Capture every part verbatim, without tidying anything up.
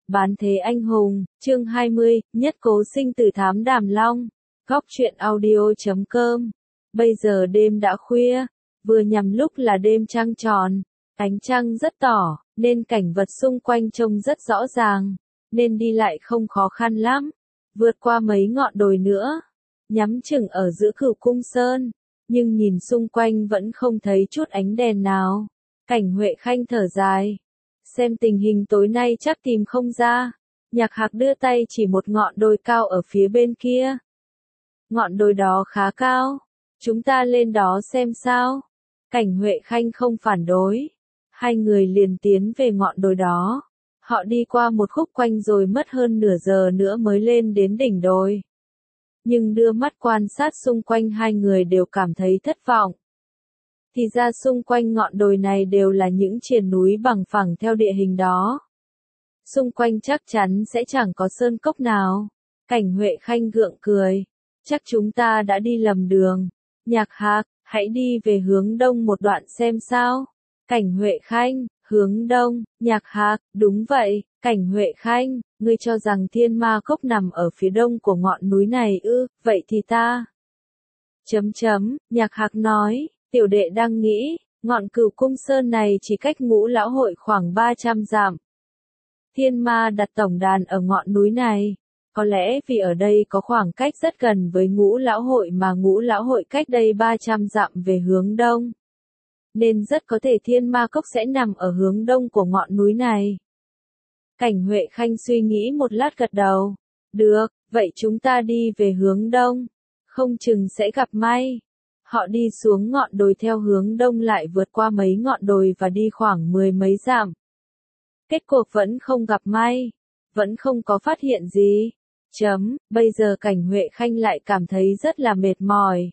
Bán thế anh hùng, chương hai mươi, nhất cố sinh tử thám Đàm Long. Góc truyện audio chấm com. Bây giờ đêm đã khuya, vừa nhằm lúc là đêm trăng tròn, ánh trăng rất tỏ, nên cảnh vật xung quanh trông rất rõ ràng, nên đi lại không khó khăn lắm. Vượt qua mấy ngọn đồi nữa, nhắm chừng ở giữa Cửu Cung Sơn, nhưng nhìn xung quanh vẫn không thấy chút ánh đèn nào. Cảnh Huệ Khanh thở dài. Xem tình hình tối nay chắc tìm không ra. Nhạc Hạc đưa tay chỉ một ngọn đồi cao ở phía bên kia. Ngọn đồi đó khá cao. Chúng ta lên đó xem sao. Cảnh Huệ Khanh không phản đối. Hai người liền tiến về ngọn đồi đó. Họ đi qua một khúc quanh rồi mất hơn nửa giờ nữa mới lên đến đỉnh đồi. Nhưng đưa mắt quan sát xung quanh hai người đều cảm thấy thất vọng. Thì ra xung quanh ngọn đồi này đều là những triền núi bằng phẳng theo địa hình đó. Xung quanh chắc chắn sẽ chẳng có sơn cốc nào. Cảnh Huệ Khanh gượng cười. Chắc chúng ta đã đi lầm đường. Nhạc Hạc, hãy đi về hướng đông một đoạn xem sao. Cảnh Huệ Khanh, hướng đông. Nhạc Hạc, đúng vậy. Cảnh Huệ Khanh, ngươi cho rằng Thiên Ma Cốc nằm ở phía đông của ngọn núi này ư, vậy thì ta. Chấm chấm, Nhạc Hạc nói. Tiểu đệ đang nghĩ, ngọn Cửu Cung Sơn này chỉ cách Ngũ Lão Hội khoảng ba trăm dặm. Thiên Ma đặt tổng đàn ở ngọn núi này. Có lẽ vì ở đây có khoảng cách rất gần với Ngũ Lão Hội mà Ngũ Lão Hội cách đây ba trăm dặm về hướng đông. Nên rất có thể Thiên Ma Cốc sẽ nằm ở hướng đông của ngọn núi này. Cảnh Huệ Khanh suy nghĩ một lát gật đầu. Được, vậy chúng ta đi về hướng đông. Không chừng sẽ gặp may. Họ đi xuống ngọn đồi theo hướng đông lại vượt qua mấy ngọn đồi và đi khoảng mười mấy dặm. Kết cuộc vẫn không gặp may. Vẫn không có phát hiện gì. Chấm, bây giờ Cảnh Huệ Khanh lại cảm thấy rất là mệt mỏi.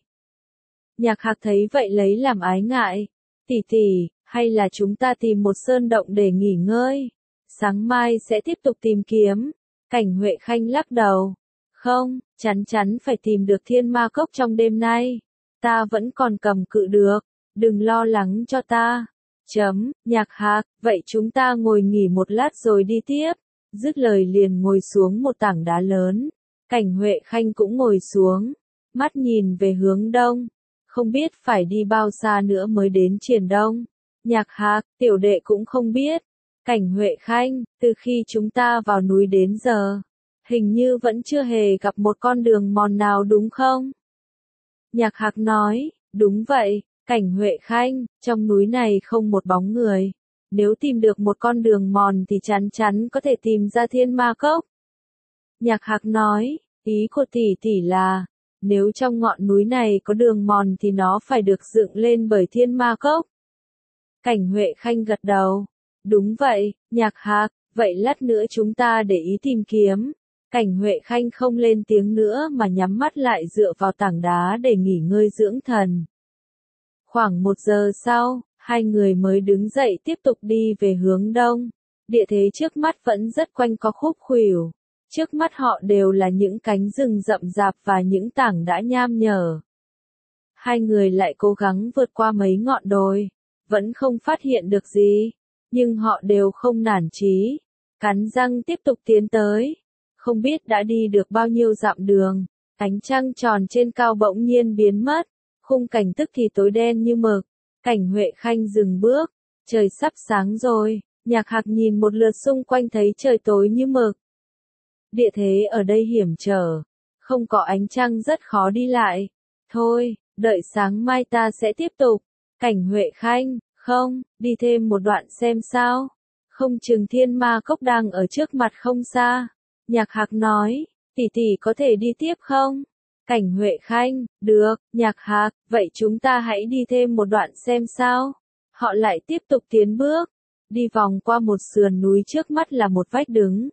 Nhạc Hạc thấy vậy lấy làm ái ngại. Tỷ tỷ, hay là chúng ta tìm một sơn động để nghỉ ngơi. Sáng mai sẽ tiếp tục tìm kiếm. Cảnh Huệ Khanh lắc đầu. Không, chắn chắn phải tìm được Thiên Ma Cốc trong đêm nay. Ta vẫn còn cầm cự được, đừng lo lắng cho ta. Chấm, Nhạc Hạc, vậy chúng ta ngồi nghỉ một lát rồi đi tiếp. Dứt lời liền ngồi xuống một tảng đá lớn. Cảnh Huệ Khanh cũng ngồi xuống, mắt nhìn về hướng đông. Không biết phải đi bao xa nữa mới đến triền đông. Nhạc Hạc, tiểu đệ cũng không biết. Cảnh Huệ Khanh, từ khi chúng ta vào núi đến giờ, hình như vẫn chưa hề gặp một con đường mòn nào đúng không? Nhạc Hạc nói, đúng vậy, Cảnh Huệ Khanh, trong núi này không một bóng người. Nếu tìm được một con đường mòn thì chắn chắn có thể tìm ra Thiên Ma Cốc. Nhạc Hạc nói, ý của tỷ tỷ là, nếu trong ngọn núi này có đường mòn thì nó phải được dựng lên bởi Thiên Ma Cốc. Cảnh Huệ Khanh gật đầu. Đúng vậy, Nhạc Hạc, vậy lát nữa chúng ta để ý tìm kiếm. Cảnh Huệ Khanh không lên tiếng nữa mà nhắm mắt lại dựa vào tảng đá để nghỉ ngơi dưỡng thần. Khoảng một giờ sau, hai người mới đứng dậy tiếp tục đi về hướng đông. Địa thế trước mắt vẫn rất quanh co khúc khuỷu. Trước mắt họ đều là những cánh rừng rậm rạp và những tảng đá nham nhở. Hai người lại cố gắng vượt qua mấy ngọn đồi. Vẫn không phát hiện được gì. Nhưng họ đều không nản chí. Cắn răng tiếp tục tiến tới. Không biết đã đi được bao nhiêu dặm đường. Ánh trăng tròn trên cao bỗng nhiên biến mất. Khung cảnh tức thì tối đen như mực. Cảnh Huệ Khanh dừng bước. Trời sắp sáng rồi. Nhạc Hạc nhìn một lượt xung quanh thấy trời tối như mực. Địa thế ở đây hiểm trở. Không có ánh trăng rất khó đi lại. Thôi, đợi sáng mai ta sẽ tiếp tục. Cảnh Huệ Khanh, không, đi thêm một đoạn xem sao. Không chừng Thiên Ma Cốc đang ở trước mặt không xa. Nhạc Hạc nói, tỷ tỷ có thể đi tiếp không? Cảnh Huệ Khanh, được, Nhạc Hạc, vậy chúng ta hãy đi thêm một đoạn xem sao. Họ lại tiếp tục tiến bước. Đi vòng qua một sườn núi trước mắt là một vách đứng.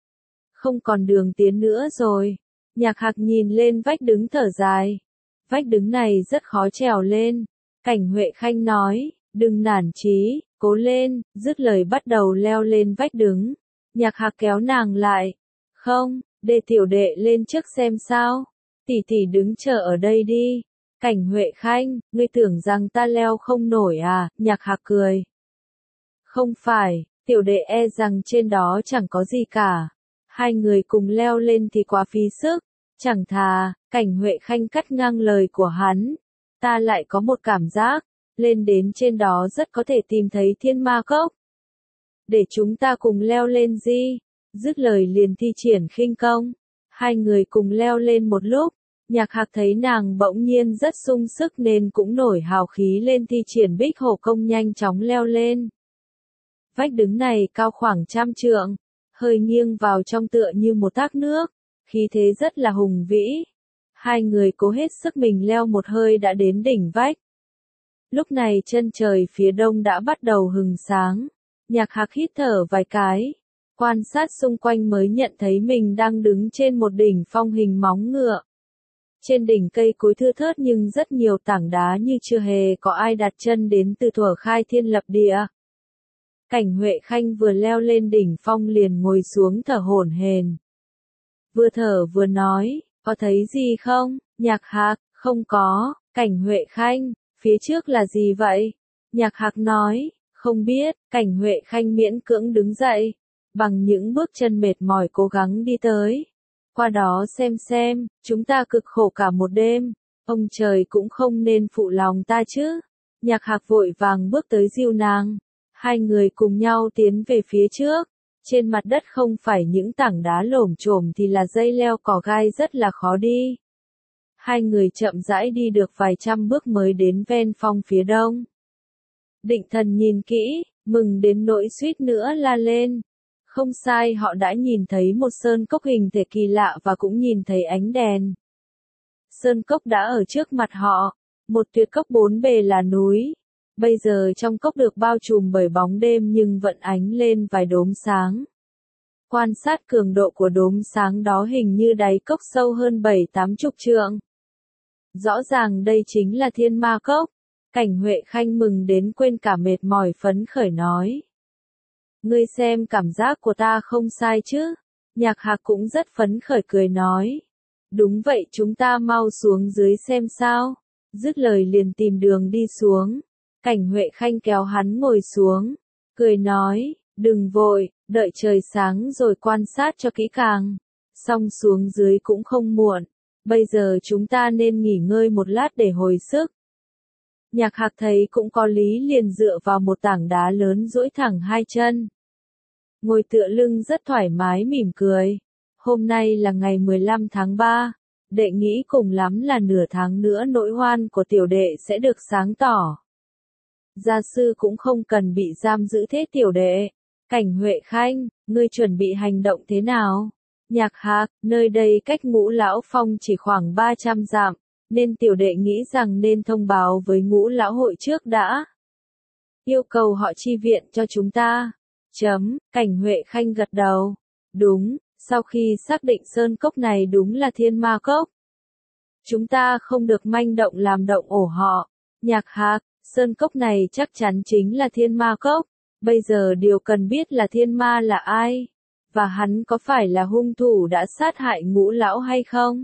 Không còn đường tiến nữa rồi. Nhạc Hạc nhìn lên vách đứng thở dài. Vách đứng này rất khó trèo lên. Cảnh Huệ Khanh nói, đừng nản chí, cố lên, dứt lời bắt đầu leo lên vách đứng. Nhạc Hạc kéo nàng lại. Không, để tiểu đệ lên trước xem sao. Tỷ tỷ đứng chờ ở đây đi. Cảnh Huệ Khanh, ngươi tưởng rằng ta leo không nổi à? Nhạc Hạc cười. Không phải, Tiểu đệ e rằng trên đó chẳng có gì cả. Hai người cùng leo lên thì quá phí sức. Chẳng thà, Cảnh Huệ Khanh cắt ngang lời của hắn. Ta lại có một cảm giác, lên đến trên đó rất có thể tìm thấy thiên ma cốc. Để chúng ta cùng leo lên gì? Dứt lời liền thi triển khinh công. Hai người cùng leo lên một lúc. Nhạc Hạc thấy nàng bỗng nhiên rất sung sức nên cũng nổi hào khí lên thi triển bích hổ công nhanh chóng leo lên. Vách đứng này cao khoảng trăm trượng, hơi nghiêng vào trong tựa như một thác nước, khí thế rất là hùng vĩ. Hai người cố hết sức mình leo một hơi đã đến đỉnh vách. Lúc này chân trời phía đông đã bắt đầu hừng sáng. Nhạc Hạc hít thở vài cái, quan sát xung quanh mới nhận thấy mình đang đứng trên một đỉnh phong hình móng ngựa. Trên đỉnh cây cối thưa thớt nhưng rất nhiều tảng đá như chưa hề có ai đặt chân đến từ thuở khai thiên lập địa. Cảnh Huệ Khanh vừa leo lên đỉnh phong liền ngồi xuống thở hổn hển. Vừa thở vừa nói, có thấy gì không? Nhạc Hạc, không có. Cảnh Huệ Khanh, phía trước là gì vậy? Nhạc Hạc nói, không biết. Cảnh Huệ Khanh miễn cưỡng đứng dậy, bằng những bước chân mệt mỏi cố gắng đi tới. Qua đó xem xem, chúng ta cực khổ cả một đêm, ông trời cũng không nên phụ lòng ta chứ. Nhạc Hạc vội vàng bước tới dìu nàng. Hai người cùng nhau tiến về phía trước. Trên mặt đất không phải những tảng đá lổm chổm thì là dây leo cỏ gai rất là khó đi. Hai người chậm rãi đi được vài trăm bước mới đến ven phong phía đông. Định Thần nhìn kỹ, mừng đến nỗi suýt nữa la lên. Không sai, họ đã nhìn thấy một sơn cốc hình thể kỳ lạ và cũng nhìn thấy ánh đèn. Sơn cốc đã ở trước mặt họ, một tuyệt cốc bốn bề là núi. Bây giờ trong cốc được bao trùm bởi bóng đêm nhưng vẫn ánh lên vài đốm sáng. Quan sát cường độ của đốm sáng đó hình như đáy cốc sâu hơn bảy tám chục trượng. Rõ ràng đây chính là thiên ma cốc. Cảnh Huệ Khanh mừng đến quên cả mệt mỏi phấn khởi nói. Ngươi xem cảm giác của ta không sai chứ? Nhạc Hạc cũng rất phấn khởi cười nói. Đúng vậy, chúng ta mau xuống dưới xem sao. Dứt lời liền tìm đường đi xuống. Cảnh Huệ Khanh kéo hắn ngồi xuống, cười nói, đừng vội, đợi trời sáng rồi quan sát cho kỹ càng. Xong xuống dưới cũng không muộn, bây giờ chúng ta nên nghỉ ngơi một lát để hồi sức. Nhạc Hạc thấy cũng có lý liền dựa vào một tảng đá lớn duỗi thẳng hai chân. Ngồi tựa lưng rất thoải mái mỉm cười. Hôm nay là ngày mười lăm tháng ba, đệ nghĩ cùng lắm là nửa tháng nữa nỗi hoan của tiểu đệ sẽ được sáng tỏ. Gia sư cũng không cần bị giam giữ thế tiểu đệ. Cảnh Huệ Khanh, ngươi chuẩn bị hành động thế nào? Nhạc Hạc, nơi đây cách Ngũ Lão Phong chỉ khoảng ba trăm dặm, nên tiểu đệ nghĩ rằng nên thông báo với Ngũ Lão hội trước đã. Yêu cầu họ chi viện cho chúng ta. Chấm, Cảnh Huệ Khanh gật đầu. Đúng, sau khi xác định sơn cốc này đúng là thiên ma cốc. Chúng ta không được manh động làm động ổ họ. Nhạc Hạc, sơn cốc này chắc chắn chính là thiên ma cốc. Bây giờ điều cần biết là thiên ma là ai? Và hắn có phải là hung thủ đã sát hại Ngũ Lão hay không?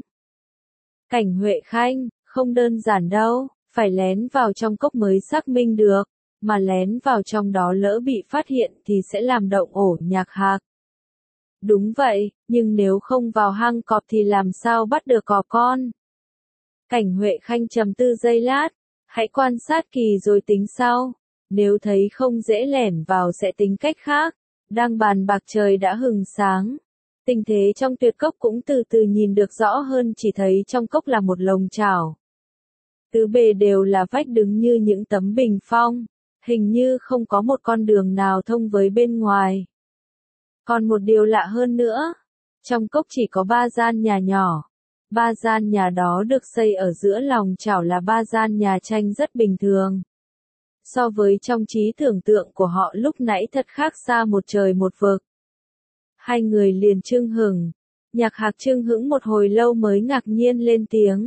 Cảnh Huệ Khanh, không đơn giản đâu, phải lén vào trong cốc mới xác minh được, mà lén vào trong đó lỡ bị phát hiện thì sẽ làm động ổ. Nhạc Hạc. Đúng vậy, nhưng nếu không vào hang cọp thì làm sao bắt được cọp con? Cảnh Huệ Khanh trầm tư giây lát, hãy quan sát kỳ rồi tính sau. Nếu thấy không dễ lẻn vào sẽ tính cách khác. Đang bàn bạc trời đã hừng sáng. Tình thế trong tuyệt cốc cũng từ từ nhìn được rõ hơn, chỉ thấy trong cốc là một lồng chảo. Tứ bề đều là vách đứng như những tấm bình phong. Hình như không có một con đường nào thông với bên ngoài. Còn một điều lạ hơn nữa. Trong cốc chỉ có ba gian nhà nhỏ. Ba gian nhà đó được xây ở giữa lòng chảo là ba gian nhà tranh rất bình thường. So với trong trí tưởng tượng của họ lúc nãy thật khác xa một trời một vực. Hai người liền chưng hửng. Nhạc Hạc chưng hững một hồi lâu mới ngạc nhiên lên tiếng.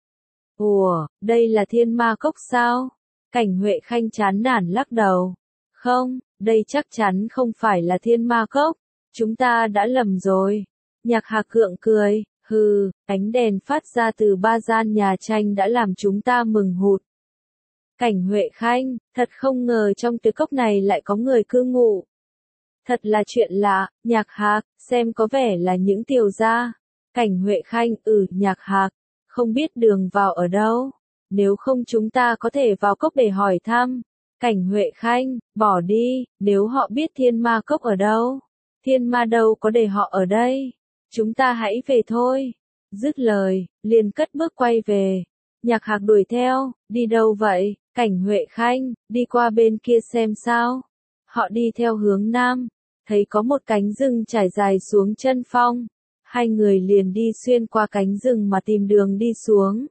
Ủa, đây là thiên ma cốc sao? Cảnh Huệ Khanh chán nản lắc đầu. Không, đây chắc chắn không phải là thiên ma cốc. Chúng ta đã lầm rồi. Nhạc Hạc gượng cười. Hừ, ánh đèn phát ra từ ba gian nhà tranh đã làm chúng ta mừng hụt. Cảnh Huệ Khanh, thật không ngờ trong tuyệt cốc này lại có người cư ngụ. Thật là chuyện lạ, Nhạc Hạc, xem có vẻ là những tiểu gia. Cảnh Huệ Khanh, ừ, Nhạc Hạc, không biết đường vào ở đâu. Nếu không chúng ta có thể vào cốc để hỏi thăm. Cảnh Huệ Khanh, bỏ đi, nếu họ biết thiên ma cốc ở đâu. Thiên ma đâu có để họ ở đây. Chúng ta hãy về thôi. Dứt lời, liền cất bước quay về. Nhạc Hạc đuổi theo, đi đâu vậy? Cảnh Huệ Khanh, đi qua bên kia xem sao. Họ đi theo hướng nam, thấy có một cánh rừng trải dài xuống chân phong. Hai người liền đi xuyên qua cánh rừng mà tìm đường đi xuống.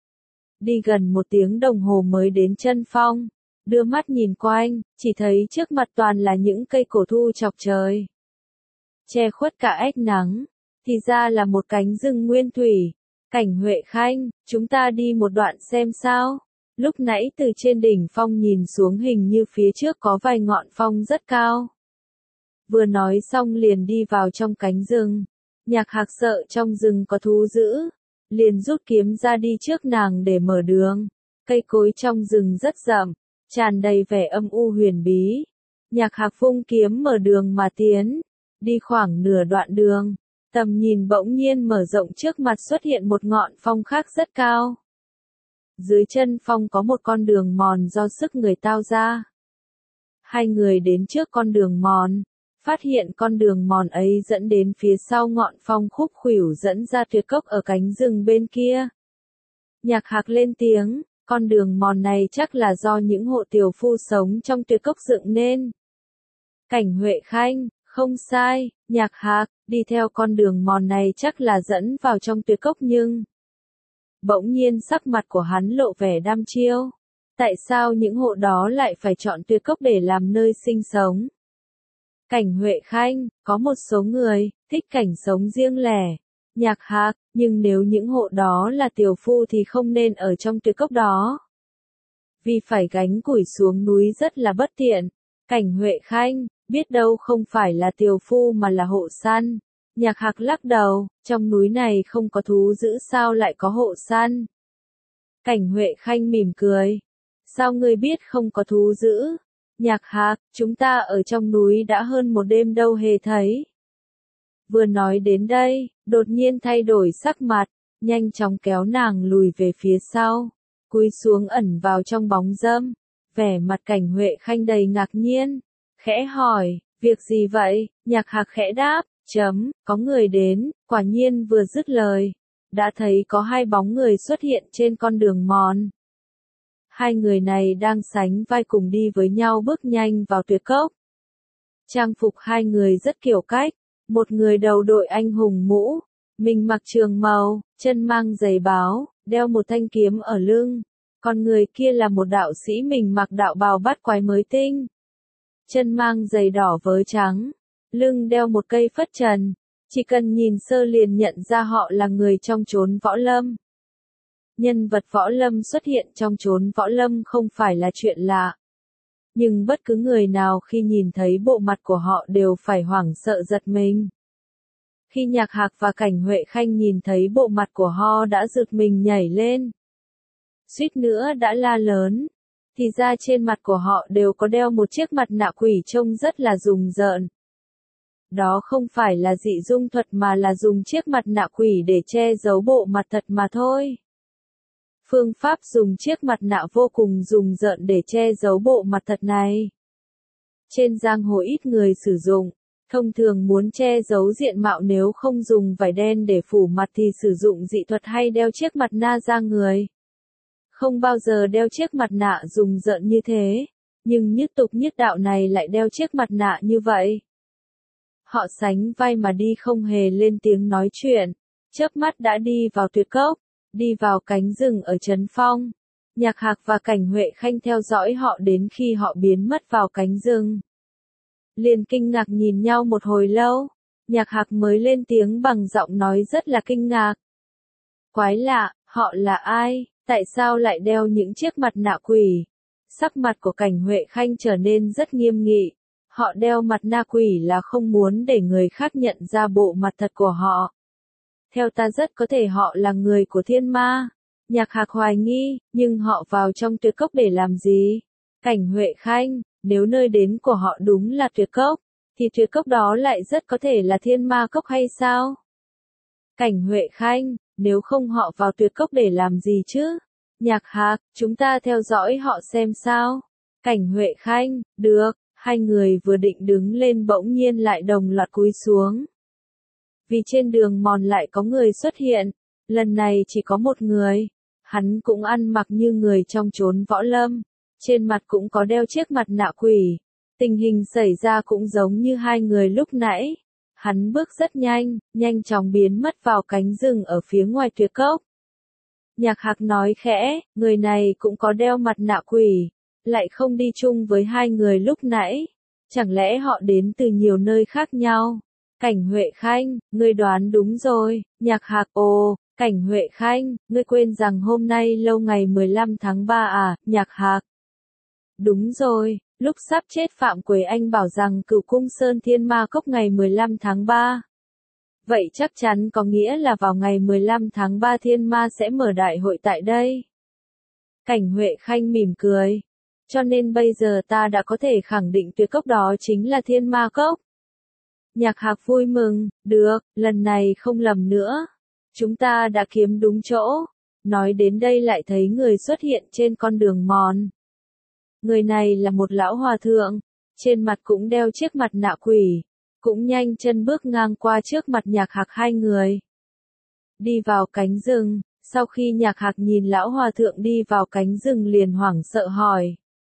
Đi gần một tiếng đồng hồ mới đến chân phong. Đưa mắt nhìn quanh, chỉ thấy trước mặt toàn là những cây cổ thụ chọc trời. Che khuất cả ánh nắng, thì ra là một cánh rừng nguyên thủy. Cảnh Huệ Khanh, chúng ta đi một đoạn xem sao. Lúc nãy từ trên đỉnh phong nhìn xuống hình như phía trước có vài ngọn phong rất cao. Vừa nói xong liền đi vào trong cánh rừng. Nhạc Hạc sợ trong rừng có thú dữ, liền rút kiếm ra đi trước nàng để mở đường. Cây cối trong rừng rất rậm, tràn đầy vẻ âm u huyền bí. Nhạc Hạc vung kiếm mở đường mà tiến, đi khoảng nửa đoạn đường, tầm nhìn bỗng nhiên mở rộng, trước mặt xuất hiện một ngọn phong khác rất cao. Dưới chân phong có một con đường mòn do sức người tao ra. Hai người đến trước con đường mòn, phát hiện con đường mòn ấy dẫn đến phía sau ngọn phong khúc khuỷu dẫn ra tuyệt cốc ở cánh rừng bên kia. Nhạc Hạc lên tiếng, con đường mòn này chắc là do những hộ tiểu phu sống trong tuyệt cốc dựng nên. Cảnh Huệ Khanh, không sai, Nhạc Hạc, đi theo con đường mòn này chắc là dẫn vào trong tuyệt cốc nhưng... Bỗng nhiên sắc mặt của hắn lộ vẻ đăm chiêu. Tại sao những hộ đó lại phải chọn tuyệt cốc để làm nơi sinh sống? Cảnh Huệ Khanh, có một số người thích cảnh sống riêng lẻ. Nhạc Hạc, nhưng nếu những hộ đó là tiểu phu thì không nên ở trong tuyệt cốc đó. Vì phải gánh củi xuống núi rất là bất tiện. Cảnh Huệ Khanh, biết đâu không phải là tiểu phu mà là hộ săn. Nhạc Hạc lắc đầu, trong núi này không có thú dữ sao lại có hộ săn. Cảnh Huệ Khanh mỉm cười. Sao ngươi biết không có thú dữ? Nhạc Hạc, chúng ta ở trong núi đã hơn một đêm đâu hề thấy. Vừa nói đến đây, đột nhiên thay đổi sắc mặt, nhanh chóng kéo nàng lùi về phía sau, cúi xuống ẩn vào trong bóng râm. Vẻ mặt Cảnh Huệ Khanh đầy ngạc nhiên, khẽ hỏi, việc gì vậy? Nhạc Hạc khẽ đáp, chấm, có người đến. Quả nhiên vừa dứt lời, đã thấy có hai bóng người xuất hiện trên con đường mòn. Hai người này đang sánh vai cùng đi với nhau bước nhanh vào tuyệt cốc. Trang phục hai người rất kiểu cách, một người đầu đội anh hùng mũ, mình mặc trường màu, chân mang giày báo, đeo một thanh kiếm ở lưng. Còn người kia là một đạo sĩ, mình mặc đạo bào bát quái mới tinh, chân mang giày đỏ với trắng, lưng đeo một cây phất trần. Chỉ cần nhìn sơ liền nhận ra họ là người trong chốn võ lâm. Nhân vật võ lâm xuất hiện trong chốn võ lâm không phải là chuyện lạ. Nhưng bất cứ người nào khi nhìn thấy bộ mặt của họ đều phải hoảng sợ giật mình. Khi Nhạc Hạc và Cảnh Huệ Khanh nhìn thấy bộ mặt của họ đã giật mình nhảy lên. Suýt nữa đã la lớn. Thì ra trên mặt của họ đều có đeo một chiếc mặt nạ quỷ trông rất là rùng rợn. Đó không phải là dị dung thuật mà là dùng chiếc mặt nạ quỷ để che giấu bộ mặt thật mà thôi. Phương pháp dùng chiếc mặt nạ vô cùng rùng rợn để che giấu bộ mặt thật này. Trên giang hồ ít người sử dụng, thông thường muốn che giấu diện mạo nếu không dùng vải đen để phủ mặt thì sử dụng dị thuật hay đeo chiếc mặt nạ ra người. Không bao giờ đeo chiếc mặt nạ rùng rợn như thế, nhưng nhất tục nhất đạo này lại đeo chiếc mặt nạ như vậy. Họ sánh vai mà đi không hề lên tiếng nói chuyện, chớp mắt đã đi vào tuyệt cốc, đi vào cánh rừng ở trấn phong. Nhạc Hạc và Cảnh Huệ Khanh theo dõi họ đến khi họ biến mất vào cánh rừng. Liền kinh ngạc nhìn nhau một hồi lâu, Nhạc Hạc mới lên tiếng bằng giọng nói rất là kinh ngạc. Quái lạ, họ là ai, tại sao lại đeo những chiếc mặt nạ quỷ? Sắc mặt của Cảnh Huệ Khanh trở nên rất nghiêm nghị. Họ đeo mặt nạ quỷ là không muốn để người khác nhận ra bộ mặt thật của họ. Theo ta rất có thể họ là người của thiên ma. Nhạc Hạc hoài nghi, nhưng họ vào trong tuyệt cốc để làm gì? Cảnh Huệ Khanh, nếu nơi đến của họ đúng là tuyệt cốc, thì tuyệt cốc đó lại rất có thể là thiên ma cốc hay sao? Cảnh Huệ Khanh, nếu không họ vào tuyệt cốc để làm gì chứ? Nhạc Hạc, chúng ta theo dõi họ xem sao? Cảnh Huệ Khanh, được, hai người vừa định đứng lên bỗng nhiên lại đồng loạt cúi xuống. Vì trên đường mòn lại có người xuất hiện, lần này chỉ có một người. Hắn cũng ăn mặc như người trong chốn võ lâm, trên mặt cũng có đeo chiếc mặt nạ quỷ. Tình hình xảy ra cũng giống như hai người lúc nãy. Hắn bước rất nhanh, nhanh chóng biến mất vào cánh rừng ở phía ngoài tuyệt cốc. Nhạc Hạc nói khẽ, người này cũng có đeo mặt nạ quỷ, lại không đi chung với hai người lúc nãy. Chẳng lẽ họ đến từ nhiều nơi khác nhau? Cảnh Huệ Khanh, ngươi đoán đúng rồi. Nhạc Hạc, ồ, Cảnh Huệ Khanh, ngươi quên rằng hôm nay lâu ngày mười lăm tháng ba à? Nhạc Hạc. Đúng rồi, lúc sắp chết Phạm Quế Anh bảo rằng Cửu Cung Sơn Thiên Ma Cốc ngày mười lăm tháng ba. Vậy chắc chắn có nghĩa là vào ngày mười lăm tháng ba Thiên Ma sẽ mở đại hội tại đây. Cảnh Huệ Khanh mỉm cười. Cho nên bây giờ ta đã có thể khẳng định tuyệt cốc đó chính là Thiên Ma Cốc. Nhạc Hạc vui mừng, được, lần này không lầm nữa. Chúng ta đã kiếm đúng chỗ. Nói đến đây lại thấy người xuất hiện trên con đường mòn. Người này là một lão hòa thượng, trên mặt cũng đeo chiếc mặt nạ quỷ, cũng nhanh chân bước ngang qua trước mặt Nhạc Hạc hai người. Đi vào cánh rừng, sau khi Nhạc Hạc nhìn lão hòa thượng đi vào cánh rừng liền hoảng sợ hỏi.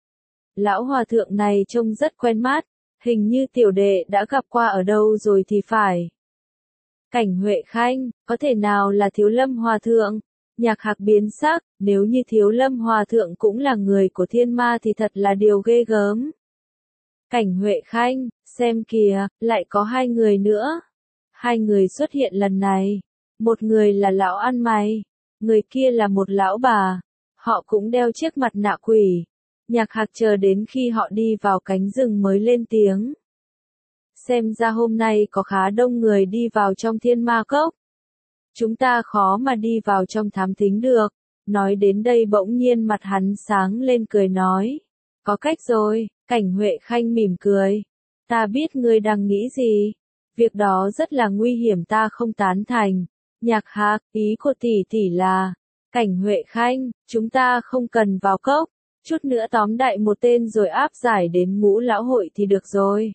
Lão hòa thượng này trông rất quen mắt, hình như tiểu đệ đã gặp qua ở đâu rồi thì phải. Cảnh Huệ Khanh, có thể nào là Thiếu Lâm hòa thượng? Nhạc Hạc biến sắc, nếu như Thiếu Lâm hòa thượng cũng là người của thiên ma thì thật là điều ghê gớm. Cảnh Huệ Khanh, xem kìa, lại có hai người nữa. Hai người xuất hiện lần này. Một người là lão ăn mày, người kia là một lão bà. Họ cũng đeo chiếc mặt nạ quỷ. Nhạc Hạc chờ đến khi họ đi vào cánh rừng mới lên tiếng. Xem ra hôm nay có khá đông người đi vào trong Thiên Ma Cốc. Chúng ta khó mà đi vào trong thám thính được. Nói đến đây bỗng nhiên mặt hắn sáng lên cười nói. Có cách rồi. Cảnh Huệ Khanh mỉm cười. Ta biết ngươi đang nghĩ gì. Việc đó rất là nguy hiểm, ta không tán thành. Nhạc Hạc, ý của tỷ tỷ là. Cảnh Huệ Khanh, chúng ta không cần vào cốc. Chút nữa tóm đại một tên rồi áp giải đến Ngũ Lão Hội thì được rồi.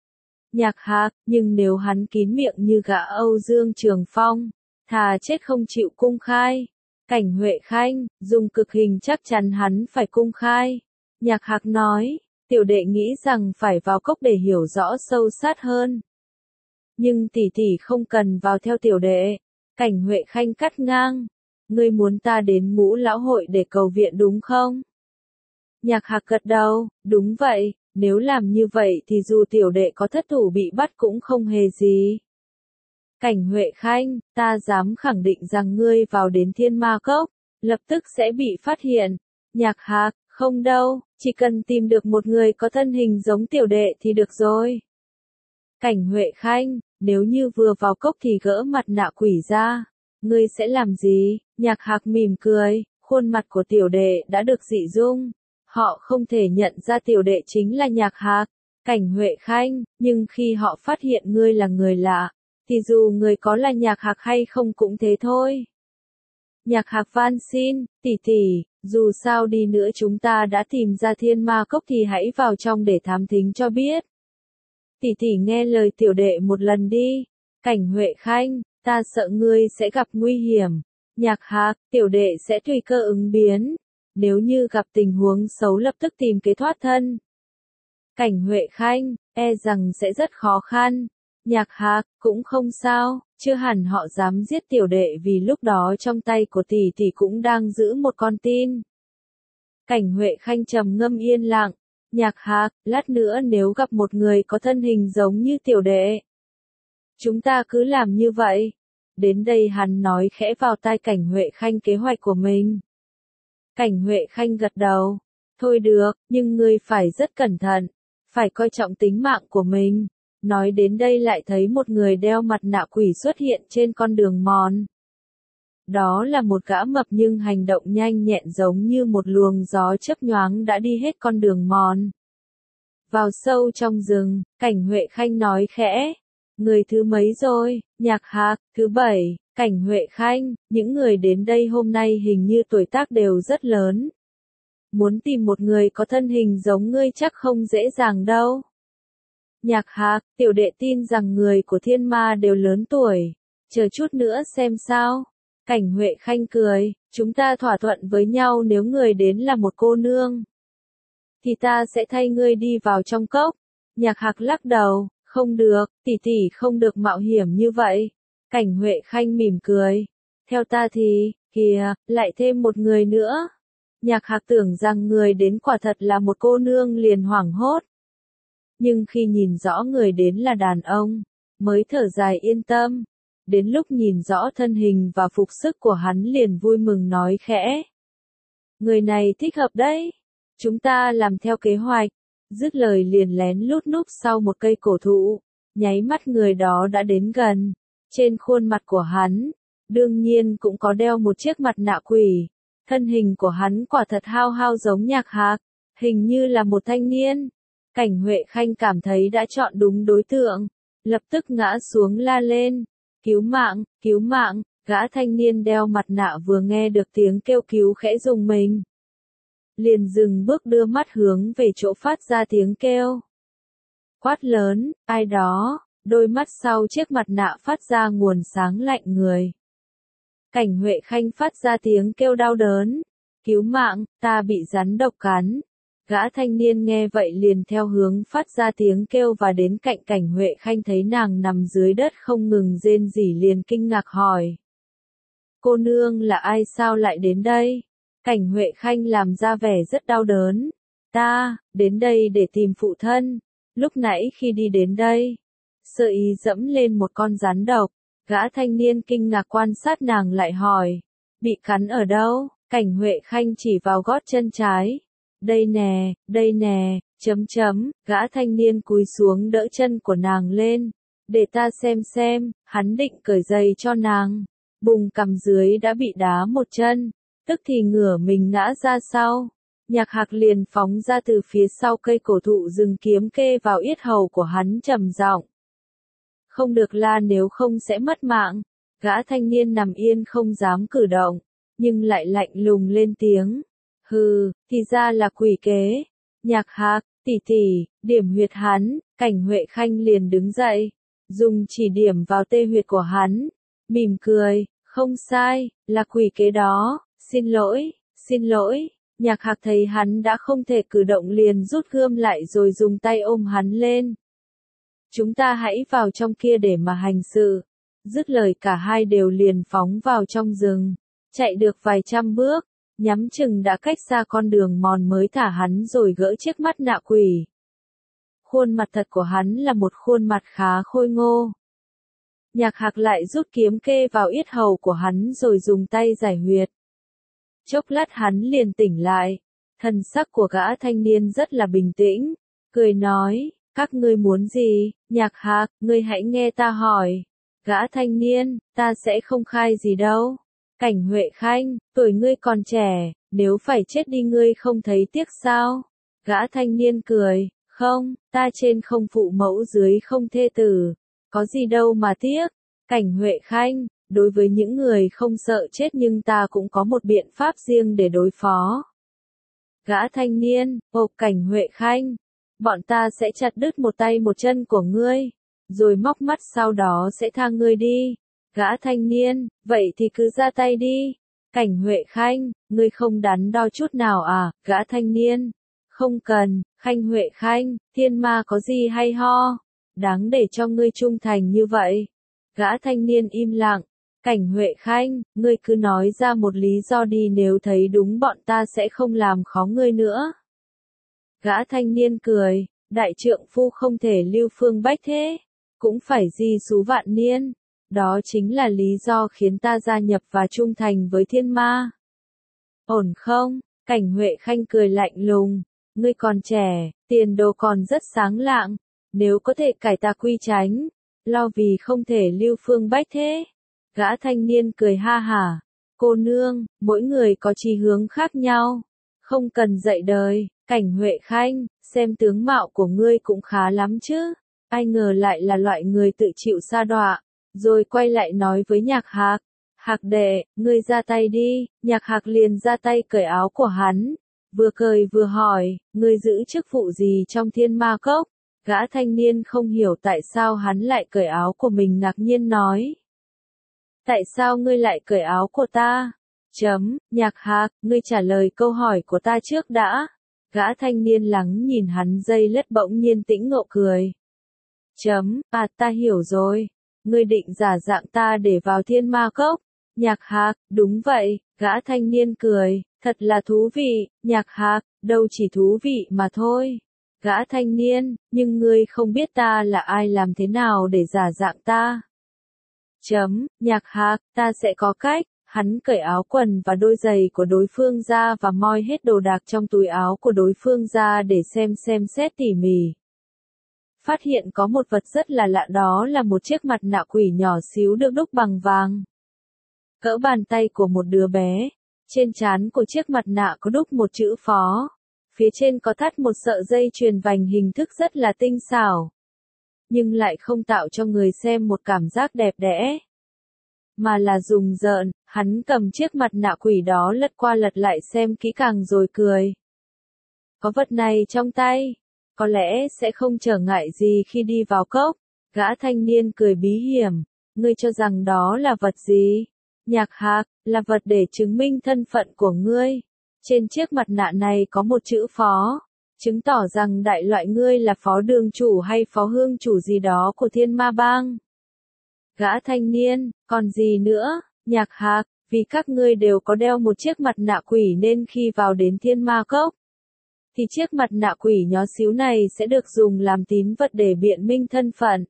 Nhạc Hạc, nhưng nếu hắn kín miệng như gã Âu Dương Trường Phong, thà chết không chịu cung khai. Cảnh Huệ Khanh, dùng cực hình chắc chắn hắn phải cung khai. Nhạc Hạc nói, tiểu đệ nghĩ rằng phải vào cốc để hiểu rõ sâu sát hơn. Nhưng tỷ tỷ không cần vào theo tiểu đệ. Cảnh Huệ Khanh cắt ngang. Ngươi muốn ta đến Ngũ Lão Hội để cầu viện đúng không? Nhạc Hạc gật đầu, đúng vậy, nếu làm như vậy thì dù tiểu đệ có thất thủ bị bắt cũng không hề gì. Cảnh Huệ Khanh, ta dám khẳng định rằng ngươi vào đến Thiên Ma Cốc, lập tức sẽ bị phát hiện. Nhạc Hạc, không đâu, chỉ cần tìm được một người có thân hình giống tiểu đệ thì được rồi. Cảnh Huệ Khanh, nếu như vừa vào cốc thì gỡ mặt nạ quỷ ra, ngươi sẽ làm gì? Nhạc Hạc mỉm cười, khuôn mặt của tiểu đệ đã được dị dung. Họ không thể nhận ra tiểu đệ chính là Nhạc Hạc. Cảnh Huệ Khanh, nhưng khi họ phát hiện ngươi là người lạ, thì dù người có là Nhạc Hạc hay không cũng thế thôi. Nhạc Hạc van xin, tỷ tỷ, dù sao đi nữa chúng ta đã tìm ra Thiên Ma Cốc thì hãy vào trong để thám thính cho biết. Tỷ tỷ nghe lời tiểu đệ một lần đi. Cảnh Huệ Khanh, ta sợ ngươi sẽ gặp nguy hiểm. Nhạc Hạc, tiểu đệ sẽ tùy cơ ứng biến. Nếu như gặp tình huống xấu lập tức tìm kế thoát thân. Cảnh Huệ Khanh, e rằng sẽ rất khó khăn. Nhạc Hạc, cũng không sao, chưa hẳn họ dám giết tiểu đệ vì lúc đó trong tay của tỷ tỷ cũng đang giữ một con tin. Cảnh Huệ Khanh trầm ngâm yên lặng. Nhạc Hạc, lát nữa nếu gặp một người có thân hình giống như tiểu đệ, chúng ta cứ làm như vậy. Đến đây hắn nói khẽ vào tai Cảnh Huệ Khanh kế hoạch của mình. Cảnh Huệ Khanh gật đầu. Thôi được, nhưng ngươi phải rất cẩn thận, phải coi trọng tính mạng của mình. Nói đến đây lại thấy một người đeo mặt nạ quỷ xuất hiện trên con đường mòn. Đó là một gã mập nhưng hành động nhanh nhẹn giống như một luồng gió chớp nhoáng đã đi hết con đường mòn. Vào sâu trong rừng, Cảnh Huệ Khanh nói khẽ. Người thứ mấy rồi? Nhạc Hạc, thứ bảy. Cảnh Huệ Khanh, những người đến đây hôm nay hình như tuổi tác đều rất lớn. Muốn tìm một người có thân hình giống ngươi chắc không dễ dàng đâu. Nhạc Hạc, tiểu đệ tin rằng người của thiên ma đều lớn tuổi. Chờ chút nữa xem sao. Cảnh Huệ Khanh cười, chúng ta thỏa thuận với nhau nếu người đến là một cô nương. Thì ta sẽ thay ngươi đi vào trong cốc. Nhạc Hạc lắc đầu, không được, tỷ tỷ không được mạo hiểm như vậy. Cảnh Huệ Khanh mỉm cười. Theo ta thì, kìa, lại thêm một người nữa. Nhạc Hạc tưởng rằng người đến quả thật là một cô nương liền hoảng hốt. Nhưng khi nhìn rõ người đến là đàn ông, mới thở dài yên tâm. Đến lúc nhìn rõ thân hình và phục sức của hắn liền vui mừng nói khẽ. Người này thích hợp đấy. Chúng ta làm theo kế hoạch. Dứt lời liền lén lút núp sau một cây cổ thụ. Nháy mắt người đó đã đến gần. Trên khuôn mặt của hắn, đương nhiên cũng có đeo một chiếc mặt nạ quỷ. Thân hình của hắn quả thật hao hao giống Nhạc Hạc. Hình như là một thanh niên. Cảnh Huệ Khanh cảm thấy đã chọn đúng đối tượng. Lập tức ngã xuống la lên. Cứu mạng, cứu mạng, gã thanh niên đeo mặt nạ vừa nghe được tiếng kêu cứu khẽ rùng mình. Liền dừng bước đưa mắt hướng về chỗ phát ra tiếng kêu. Quát lớn, ai đó, đôi mắt sau chiếc mặt nạ phát ra nguồn sáng lạnh người. Cảnh Huệ Khanh phát ra tiếng kêu đau đớn. Cứu mạng, ta bị rắn độc cắn. Gã thanh niên nghe vậy liền theo hướng phát ra tiếng kêu và đến cạnh Cảnh Huệ Khanh thấy nàng nằm dưới đất không ngừng rên rỉ liền kinh ngạc hỏi. Cô nương là ai sao lại đến đây? Cảnh Huệ Khanh làm ra vẻ rất đau đớn. Ta, đến đây để tìm phụ thân. Lúc nãy khi đi đến đây, sơ ý dẫm lên một con rắn độc. Gã thanh niên kinh ngạc quan sát nàng lại hỏi. Bị cắn ở đâu? Cảnh Huệ Khanh chỉ vào gót chân trái. Đây nè, đây nè, chấm chấm, gã thanh niên cúi xuống đỡ chân của nàng lên. Để ta xem xem, hắn định cởi giày cho nàng. Bùng cằm dưới đã bị đá một chân, tức thì ngửa mình ngã ra sau. Nhạc Hạc liền phóng ra từ phía sau cây cổ thụ dừng kiếm kê vào yết hầu của hắn trầm giọng. Không được la nếu không sẽ mất mạng. Gã thanh niên nằm yên không dám cử động, nhưng lại lạnh lùng lên tiếng. Hừ, thì ra là quỷ kế. Nhạc Hạc, tỷ tỷ, điểm huyệt hắn. Cảnh Huệ Khanh liền đứng dậy, dùng chỉ điểm vào tê huyệt của hắn, mỉm cười, không sai, là quỷ kế đó, xin lỗi, xin lỗi. Nhạc Hạc thấy hắn đã không thể cử động liền rút gươm lại rồi dùng tay ôm hắn lên. Chúng ta hãy vào trong kia để mà hành sự. Dứt lời cả hai đều liền phóng vào trong rừng, chạy được vài trăm bước. Nhắm chừng đã cách xa con đường mòn mới thả hắn rồi gỡ chiếc mắt nạ quỷ. Khuôn mặt thật của hắn là một khuôn mặt khá khôi ngô. Nhạc Hạc lại rút kiếm kê vào yết hầu của hắn rồi dùng tay giải huyệt. Chốc lát hắn liền tỉnh lại. Thần sắc của gã thanh niên rất là bình tĩnh. Cười nói, các ngươi muốn gì? Nhạc Hạc, ngươi hãy nghe ta hỏi. Gã thanh niên, ta sẽ không khai gì đâu. Cảnh Huệ Khanh, tuổi ngươi còn trẻ, nếu phải chết đi ngươi không thấy tiếc sao? Gã thanh niên cười, không, ta trên không phụ mẫu dưới không thê tử, có gì đâu mà tiếc. Cảnh Huệ Khanh, đối với những người không sợ chết nhưng ta cũng có một biện pháp riêng để đối phó. Gã thanh niên, ồ Cảnh Huệ Khanh, bọn ta sẽ chặt đứt một tay một chân của ngươi, rồi móc mắt sau đó sẽ tha ngươi đi. Gã thanh niên, vậy thì cứ ra tay đi. Cảnh Huệ Khanh, ngươi không đắn đo chút nào à? Gã thanh niên, không cần. Khanh Huệ Khanh, thiên ma có gì hay ho? Đáng để cho ngươi trung thành như vậy. Gã thanh niên im lặng. Cảnh Huệ Khanh, ngươi cứ nói ra một lý do đi nếu thấy đúng bọn ta sẽ không làm khó ngươi nữa. Gã thanh niên cười, đại trượng phu không thể lưu phương bách thế, cũng phải di xú vạn niên. Đó chính là lý do khiến ta gia nhập và trung thành với thiên ma. Ổn không? Cảnh Huệ Khanh cười lạnh lùng. Ngươi còn trẻ, tiền đồ còn rất sáng lạng. Nếu có thể cải tà quy chánh, lo vì không thể lưu phương bách thế. Gã thanh niên cười ha hả. Cô nương, mỗi người có chí hướng khác nhau. Không cần dạy đời. Cảnh Huệ Khanh, xem tướng mạo của ngươi cũng khá lắm chứ. Ai ngờ lại là loại người tự chịu sa đọa. Rồi quay lại nói với Nhạc Hạc. Hạc đệ, ngươi ra tay đi. Nhạc Hạc liền ra tay cởi áo của hắn. Vừa cười vừa hỏi, ngươi giữ chức vụ gì trong Thiên Ma Cốc? Gã thanh niên không hiểu tại sao hắn lại cởi áo của mình, ngạc nhiên nói. Tại sao ngươi lại cởi áo của ta? Chấm, Nhạc Hạc, ngươi trả lời câu hỏi của ta trước đã. Gã thanh niên lắng nhìn hắn giây lát bỗng nhiên tĩnh ngộ cười. Chấm, à ta hiểu rồi. Ngươi định giả dạng ta để vào Thiên Ma Cốc. Nhạc Hạc, đúng vậy, gã thanh niên cười, thật là thú vị. Nhạc Hạc, đâu chỉ thú vị mà thôi. Gã thanh niên, nhưng ngươi không biết ta là ai, làm thế nào để giả dạng ta? Chấm, Nhạc Hạc, ta sẽ có cách. Hắn cởi áo quần và đôi giày của đối phương ra và moi hết đồ đạc trong túi áo của đối phương ra để xem xem xét tỉ mỉ. Phát hiện có một vật rất là lạ, đó là một chiếc mặt nạ quỷ nhỏ xíu được đúc bằng vàng. Cỡ bàn tay của một đứa bé. Trên trán của chiếc mặt nạ có đúc một chữ phó. Phía trên có thắt một sợi dây chuyền vành hình thức rất là tinh xảo. Nhưng lại không tạo cho người xem một cảm giác đẹp đẽ. Mà là rùng rợn, hắn cầm chiếc mặt nạ quỷ đó lật qua lật lại xem kỹ càng rồi cười. Có vật này trong tay, có lẽ sẽ không trở ngại gì khi đi vào cốc. Gã thanh niên cười bí hiểm, ngươi cho rằng đó là vật gì? Nhạc Hạc, là vật để chứng minh thân phận của ngươi. Trên chiếc mặt nạ này có một chữ phó, chứng tỏ rằng đại loại ngươi là phó đường chủ hay phó hương chủ gì đó của Thiên Ma Bang. Gã thanh niên, còn gì nữa? Nhạc Hạc, vì các ngươi đều có đeo một chiếc mặt nạ quỷ nên khi vào đến Thiên Ma Cốc, thì chiếc mặt nạ quỷ nhỏ xíu này sẽ được dùng làm tín vật để biện minh thân phận.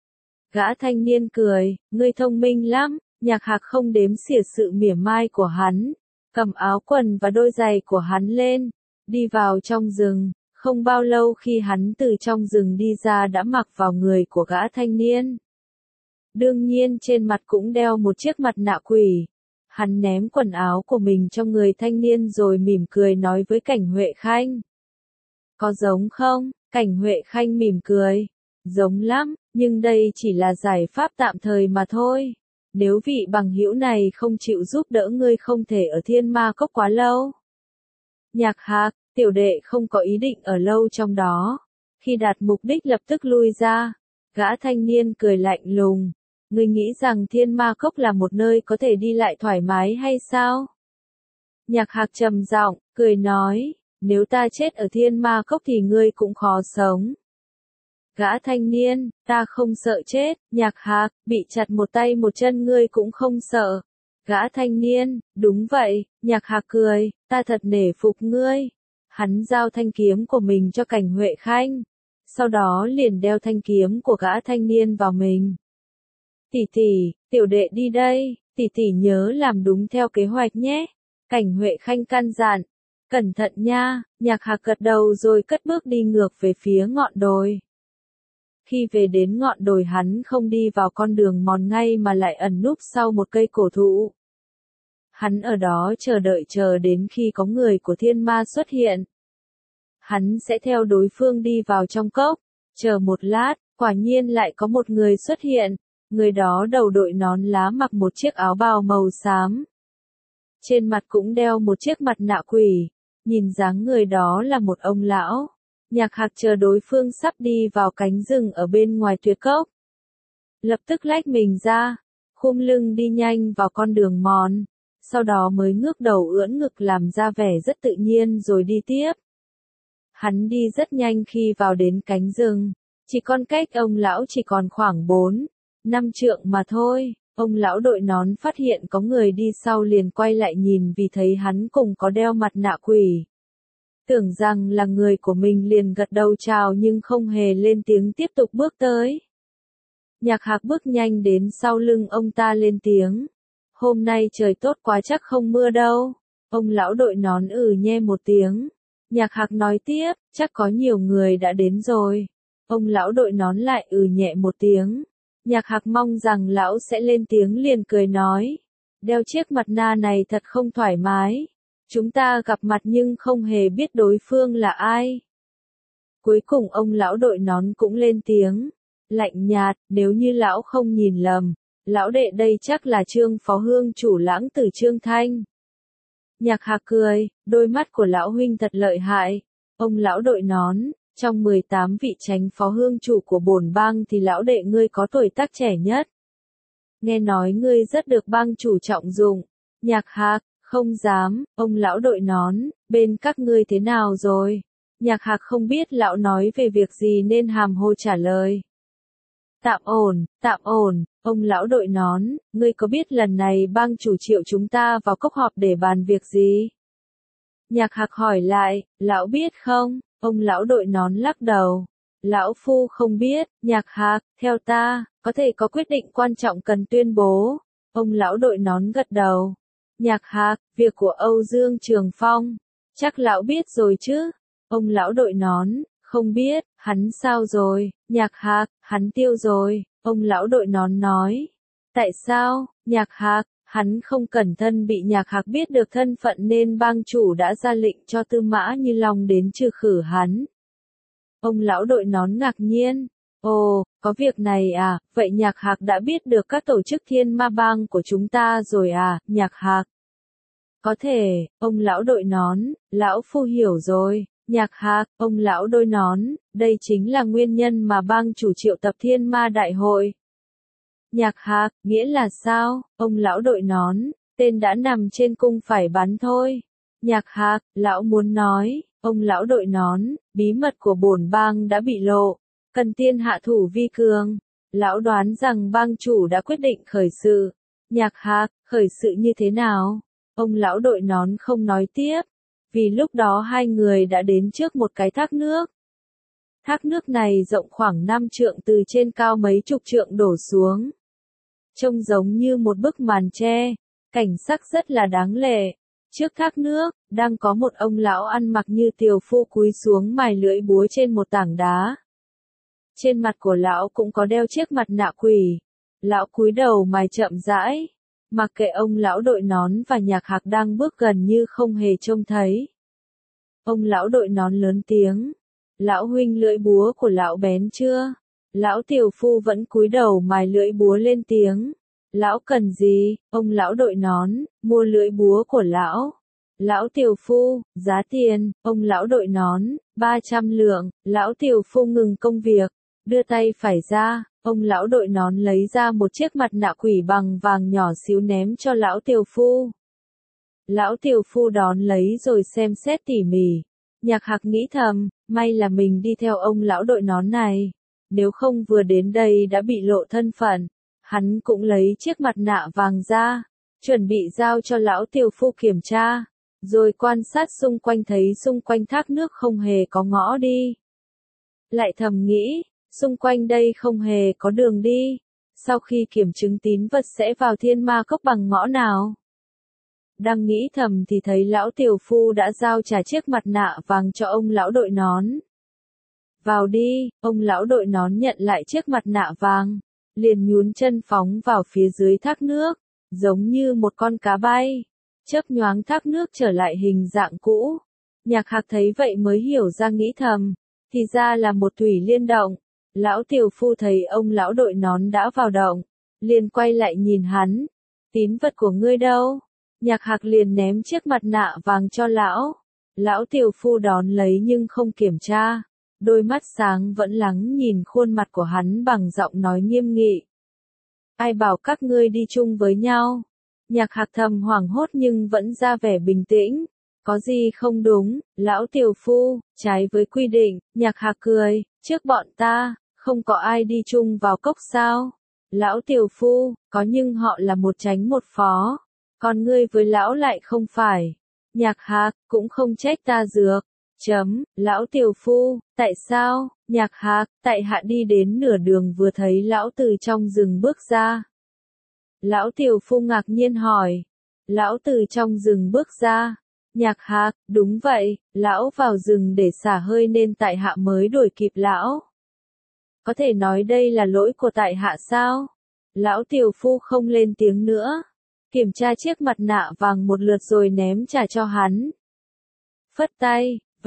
Gã thanh niên cười, ngươi thông minh lắm. Nhạc Hạc không đếm xỉa sự mỉa mai của hắn, cầm áo quần và đôi giày của hắn lên, đi vào trong rừng. Không bao lâu khi hắn từ trong rừng đi ra đã mặc vào người của gã thanh niên. Đương nhiên trên mặt cũng đeo một chiếc mặt nạ quỷ. Hắn ném quần áo của mình cho người thanh niên rồi mỉm cười nói với Cảnh Huệ Khanh. Có giống không? Cảnh Huệ Khanh mỉm cười. Giống lắm, nhưng đây chỉ là giải pháp tạm thời mà thôi. Nếu vị bằng hữu này không chịu giúp đỡ ngươi không thể ở Thiên Ma Cốc quá lâu. Nhạc Hạc, tiểu đệ không có ý định ở lâu trong đó. Khi đạt mục đích lập tức lui ra. Gã thanh niên cười lạnh lùng. Ngươi nghĩ rằng Thiên Ma Cốc là một nơi có thể đi lại thoải mái hay sao? Nhạc Hạc trầm giọng, cười nói, nếu ta chết ở Thiên Ma Cốc thì ngươi cũng khó sống. Gã thanh niên, ta không sợ chết. Nhạc Hạc, bị chặt một tay một chân ngươi cũng không sợ. Gã thanh niên, đúng vậy. Nhạc Hạc cười, ta thật nể phục ngươi. Hắn giao thanh kiếm của mình cho Cảnh Huệ Khanh. Sau đó liền đeo thanh kiếm của gã thanh niên vào mình. Tỷ tỷ, tiểu đệ đi đây, tỷ tỷ nhớ làm đúng theo kế hoạch nhé. Cảnh Huệ Khanh căn dặn. Cẩn thận nha. Nhạc Hạc gật đầu rồi cất bước đi ngược về phía ngọn đồi. Khi về đến ngọn đồi hắn không đi vào con đường mòn ngay mà lại ẩn núp sau một cây cổ thụ. Hắn ở đó chờ đợi chờ đến khi có người của thiên ma xuất hiện. Hắn sẽ theo đối phương đi vào trong cốc. Chờ một lát, quả nhiên lại có một người xuất hiện. Người đó đầu đội nón lá mặc một chiếc áo bào màu xám. Trên mặt cũng đeo một chiếc mặt nạ quỷ. Nhìn dáng người đó là một ông lão. Nhạc Hạc chờ đối phương sắp đi vào cánh rừng ở bên ngoài tuyệt cốc. Lập tức lách mình ra, khum lưng đi nhanh vào con đường mòn, sau đó mới ngước đầu ưỡn ngực làm ra vẻ rất tự nhiên rồi đi tiếp. Hắn đi rất nhanh khi vào đến cánh rừng, chỉ còn cách ông lão chỉ còn khoảng bốn, năm trượng mà thôi. Ông lão đội nón phát hiện có người đi sau liền quay lại nhìn vì thấy hắn cùng có đeo mặt nạ quỷ. Tưởng rằng là người của mình liền gật đầu chào nhưng không hề lên tiếng tiếp tục bước tới. Nhạc Hạc bước nhanh đến sau lưng ông ta lên tiếng. Hôm nay trời tốt quá chắc không mưa đâu. Ông lão đội nón ừ nhe một tiếng. Nhạc Hạc nói tiếp, chắc có nhiều người đã đến rồi. Ông lão đội nón lại ừ nhẹ một tiếng. Nhạc Hạc mong rằng lão sẽ lên tiếng liền cười nói. Đeo chiếc mặt nạ này thật không thoải mái. Chúng ta gặp mặt nhưng không hề biết đối phương là ai. Cuối cùng ông lão đội nón cũng lên tiếng. Lạnh nhạt, nếu như lão không nhìn lầm, lão đệ đây chắc là Trương phó hương chủ Lãng Tử Trương Thanh. Nhạc Hạc cười, đôi mắt của lão huynh thật lợi hại. Ông lão đội nón, trong mười tám vị chánh phó hương chủ của bổn bang thì lão đệ ngươi có tuổi tác trẻ nhất. Nghe nói ngươi rất được bang chủ trọng dụng. Nhạc Hạc, không dám, ông lão đội nón, bên các ngươi thế nào rồi? Nhạc Hạc không biết lão nói về việc gì nên hàm hồ trả lời. Tạm ổn, tạm ổn, ông lão đội nón, ngươi có biết lần này bang chủ triệu chúng ta vào cốc họp để bàn việc gì? Nhạc Hạc hỏi lại, lão biết không? Ông lão đội nón lắc đầu. Lão phu không biết, Nhạc Hạc, theo ta, có thể có quyết định quan trọng cần tuyên bố. Ông lão đội nón gật đầu. Nhạc Hạc, việc của Âu Dương Trường Phong, chắc lão biết rồi chứ? Ông lão đội nón, không biết, hắn sao rồi? Nhạc Hạc, hắn tiêu rồi, ông lão đội nón nói. Tại sao? Nhạc Hạc, hắn không cẩn thận bị Nhạc Hạc biết được thân phận nên bang chủ đã ra lệnh cho Tư Mã Như Long đến trừ khử hắn. Ông lão đội nón ngạc nhiên. Ồ, có việc này à, vậy Nhạc Hạc đã biết được các tổ chức thiên ma bang của chúng ta rồi à, Nhạc Hạc? Có thể, ông lão đội nón, lão phu hiểu rồi. Nhạc Hạc, ông lão đôi nón, đây chính là nguyên nhân mà bang chủ triệu tập thiên ma đại hội. Nhạc Hạc, nghĩa là sao? Ông lão đội nón, tên đã nằm trên cung phải bắn thôi. Nhạc Hạc, lão muốn nói, ông lão đội nón, bí mật của bổn bang đã bị lộ, cần tiên hạ thủ vi cường. Lão đoán rằng bang chủ đã quyết định khởi sự. Nhạc Hạc, khởi sự như thế nào? Ông lão đội nón không nói tiếp. Vì lúc đó hai người đã đến trước một cái thác nước. Thác nước này rộng khoảng năm trượng từ trên cao mấy chục trượng đổ xuống. Trông giống như một bức màn tre, cảnh sắc rất là đáng lệ. Trước thác nước, đang có một ông lão ăn mặc như tiều phu cúi xuống mài lưỡi búa trên một tảng đá. Trên mặt của lão cũng có đeo chiếc mặt nạ quỷ. Lão cúi đầu mài chậm rãi. Mặc kệ ông lão đội nón và Nhạc Hạc đang bước gần như không hề trông thấy. Ông lão đội nón lớn tiếng. Lão huynh lưỡi búa của lão bén chưa? Lão tiểu phu vẫn cúi đầu mài lưỡi búa lên tiếng. Lão cần gì? Ông lão đội nón, mua lưỡi búa của lão. Lão tiểu phu, giá tiền, ông lão đội nón, ba trăm lượng. Lão tiểu phu ngừng công việc, đưa tay phải ra. Ông lão đội nón lấy ra một chiếc mặt nạ quỷ bằng vàng nhỏ xíu ném cho lão tiểu phu. Lão tiểu phu đón lấy rồi xem xét tỉ mỉ. Nhạc Hạc nghĩ thầm, may là mình đi theo ông lão đội nón này. Nếu không vừa đến đây đã bị lộ thân phận. Hắn cũng lấy chiếc mặt nạ vàng ra, chuẩn bị giao cho lão tiểu phu kiểm tra. Rồi quan sát xung quanh thấy xung quanh thác nước không hề có ngõ đi. Lại thầm nghĩ, xung quanh đây không hề có đường đi. Sau khi kiểm chứng tín vật sẽ vào thiên ma cốc bằng ngõ nào? Đang nghĩ thầm thì thấy lão tiểu phu đã giao trả chiếc mặt nạ vàng cho ông lão đội nón. Vào đi, ông lão đội nón nhận lại chiếc mặt nạ vàng, liền nhún chân phóng vào phía dưới thác nước, giống như một con cá bay. Chớp nhoáng thác nước trở lại hình dạng cũ. Nhạc Hạc thấy vậy mới hiểu ra nghĩ thầm, thì ra là một thủy liên động. Lão tiểu phu thấy ông lão đội nón đã vào động, liền quay lại nhìn hắn. Tín vật của ngươi đâu? Nhạc Hạc liền ném chiếc mặt nạ vàng cho lão. Lão tiểu phu đón lấy nhưng không kiểm tra. Đôi mắt sáng vẫn lắng nhìn khuôn mặt của hắn bằng giọng nói nghiêm nghị. Ai bảo các ngươi đi chung với nhau? Nhạc Hạc thầm hoảng hốt nhưng vẫn ra vẻ bình tĩnh. Có gì không đúng, lão tiểu phu, trái với quy định. Nhạc Hạc cười, trước bọn ta, không có ai đi chung vào cốc sao? Lão tiểu phu, có nhưng họ là một tránh một phó. Còn ngươi với lão lại không phải. Nhạc Hạc, cũng không trách ta dược. Chấm, lão tiểu phu, tại sao? Nhạc Hạc, tại hạ đi đến nửa đường vừa thấy lão từ trong rừng bước ra. Lão tiểu phu ngạc nhiên hỏi. Lão từ trong rừng bước ra. Nhạc Hạc, đúng vậy, lão vào rừng để xả hơi nên tại hạ mới đuổi kịp lão. Có thể nói đây là lỗi của tại hạ sao? Lão tiểu phu không lên tiếng nữa. Kiểm tra chiếc mặt nạ vàng một lượt rồi ném trả cho hắn. Phất tay,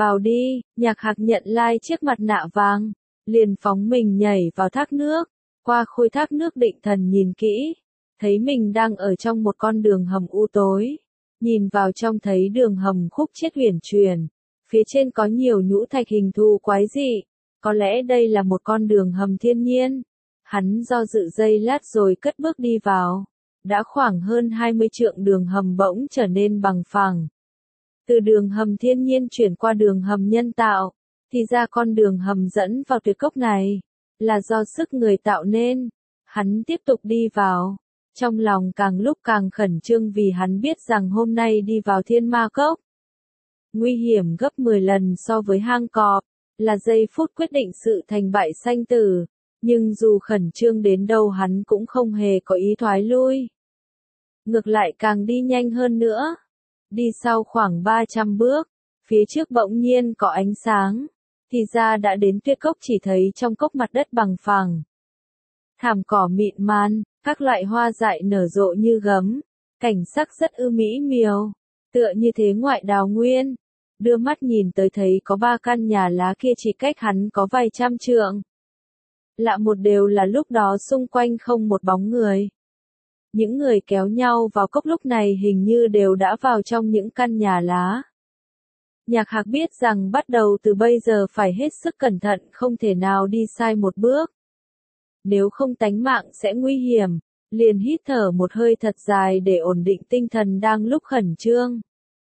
Vào đi, Nhạc Hạc nhận lai chiếc mặt nạ vàng, liền phóng mình nhảy vào thác nước, qua khối thác nước định thần nhìn kỹ, thấy mình đang ở trong một con đường hầm u tối, nhìn vào trong thấy đường hầm khúc chiết huyền truyền, phía trên có nhiều nhũ thạch hình thù quái dị, có lẽ đây là một con đường hầm thiên nhiên. Hắn do dự giây lát rồi cất bước đi vào, đã khoảng hơn hai mươi trượng đường hầm bỗng trở nên bằng phẳng. Từ đường hầm thiên nhiên chuyển qua đường hầm nhân tạo, thì ra con đường hầm dẫn vào tuyệt cốc này, là do sức người tạo nên. Hắn tiếp tục đi vào, trong lòng càng lúc càng khẩn trương vì hắn biết rằng hôm nay đi vào thiên ma cốc. Nguy hiểm gấp mười lần so với hang cọp, là giây phút quyết định sự thành bại sanh tử, nhưng dù khẩn trương đến đâu hắn cũng không hề có ý thoái lui. Ngược lại càng đi nhanh hơn nữa. Đi sau khoảng ba trăm bước, phía trước bỗng nhiên có ánh sáng, thì ra đã đến tuyệt cốc chỉ thấy trong cốc mặt đất bằng phẳng. Thảm cỏ mịn man, các loại hoa dại nở rộ như gấm, cảnh sắc rất ư mỹ miều, tựa như thế ngoại đào nguyên. Đưa mắt nhìn tới thấy có ba căn nhà lá kia chỉ cách hắn có vài trăm trượng. Lạ một điều là lúc đó xung quanh không một bóng người. Những người kéo nhau vào cốc lúc này hình như đều đã vào trong những căn nhà lá. Nhạc Hạc biết rằng bắt đầu từ bây giờ phải hết sức cẩn thận, không thể nào đi sai một bước. Nếu không tánh mạng sẽ nguy hiểm, liền hít thở một hơi thật dài để ổn định tinh thần đang lúc khẩn trương.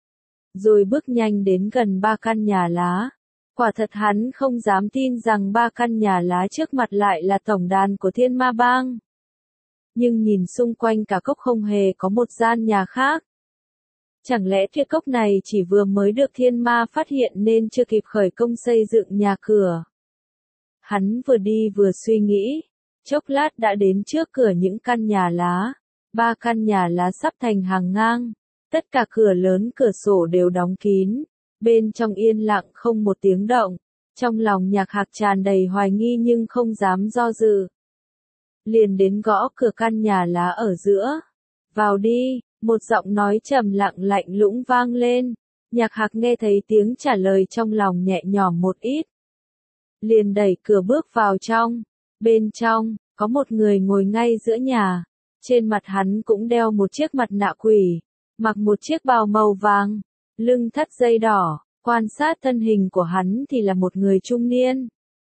Rồi bước nhanh đến gần ba căn nhà lá. Quả thật hắn không dám tin rằng ba căn nhà lá trước mặt lại là tổng đàn của Thiên Ma Bang. Nhưng nhìn xung quanh cả cốc không hề có một gian nhà khác. Chẳng lẽ tuyệt cốc này chỉ vừa mới được Thiên Ma phát hiện nên chưa kịp khởi công xây dựng nhà cửa. Hắn vừa đi vừa suy nghĩ, chốc lát đã đến trước cửa những căn nhà lá. Ba căn nhà lá sắp thành hàng ngang, tất cả cửa lớn cửa sổ đều đóng kín, bên trong yên lặng không một tiếng động. Trong lòng Nhạc Hạc tràn đầy hoài nghi nhưng không dám do dự. Liền đến gõ cửa căn nhà lá ở giữa. Vào đi, một giọng nói trầm lặng lạnh lũng vang lên. Nhạc Hạc nghe thấy tiếng trả lời trong lòng nhẹ nhõm một ít. Liền đẩy cửa bước vào trong. Bên trong, có một người ngồi ngay giữa nhà. Trên mặt hắn cũng đeo một chiếc mặt nạ quỷ, mặc một chiếc bào màu vàng, lưng thắt dây đỏ. Quan sát thân hình của hắn thì là một người trung niên.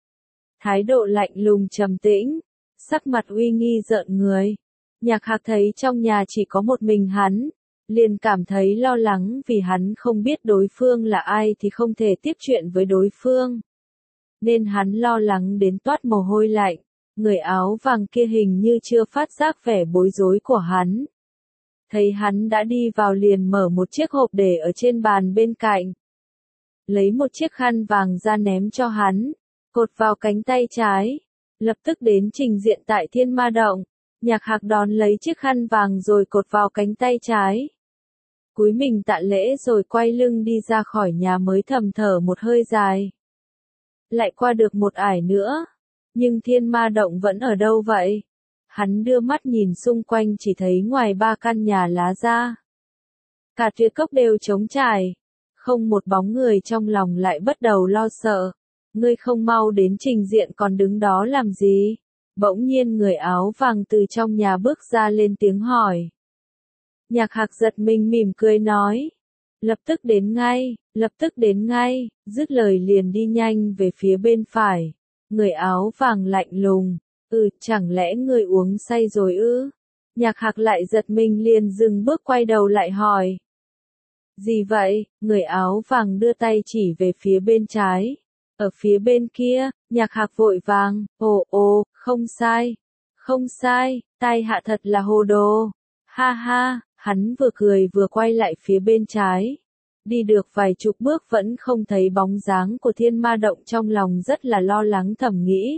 Thái độ lạnh lùng trầm tĩnh, sắc mặt uy nghi rợn người. Nhạc Hạc thấy trong nhà chỉ có một mình hắn, liền cảm thấy lo lắng vì hắn không biết đối phương là ai thì không thể tiếp chuyện với đối phương. Nên hắn lo lắng đến toát mồ hôi lạnh, người áo vàng kia hình như chưa phát giác vẻ bối rối của hắn. Thấy hắn đã đi vào liền mở một chiếc hộp để ở trên bàn bên cạnh. Lấy một chiếc khăn vàng ra ném cho hắn, cột vào cánh tay trái, lập tức đến trình diện tại Thiên Ma Động. Nhạc Hạc đón lấy chiếc khăn vàng rồi cột vào cánh tay trái. Cúi mình tạ lễ rồi quay lưng đi ra khỏi nhà mới thầm thở một hơi dài. Lại qua được một ải nữa, nhưng Thiên Ma Động vẫn ở đâu vậy? Hắn đưa mắt nhìn xung quanh chỉ thấy ngoài ba căn nhà lá ra, cả tuyệt cốc đều trống trải. Không một bóng người, trong lòng lại bắt đầu lo sợ. Ngươi không mau đến trình diện còn đứng đó làm gì? Bỗng nhiên người áo vàng từ trong nhà bước ra lên tiếng hỏi. Nhạc Hạc giật mình mỉm cười nói. Lập tức đến ngay, lập tức đến ngay, dứt lời liền đi nhanh về phía bên phải. Người áo vàng lạnh lùng. Ừ, chẳng lẽ ngươi uống say rồi ư? Nhạc Hạc lại giật mình liền dừng bước quay đầu lại hỏi. Gì vậy? Người áo vàng đưa tay chỉ về phía bên trái. Ở phía bên kia, Nhạc Hạc vội vàng, ồ ồ, không sai, không sai, tai hạ thật là hồ đồ. Ha ha, hắn vừa cười vừa quay lại phía bên trái. Đi được vài chục bước vẫn không thấy bóng dáng của Thiên Ma Động, trong lòng rất là lo lắng thầm nghĩ.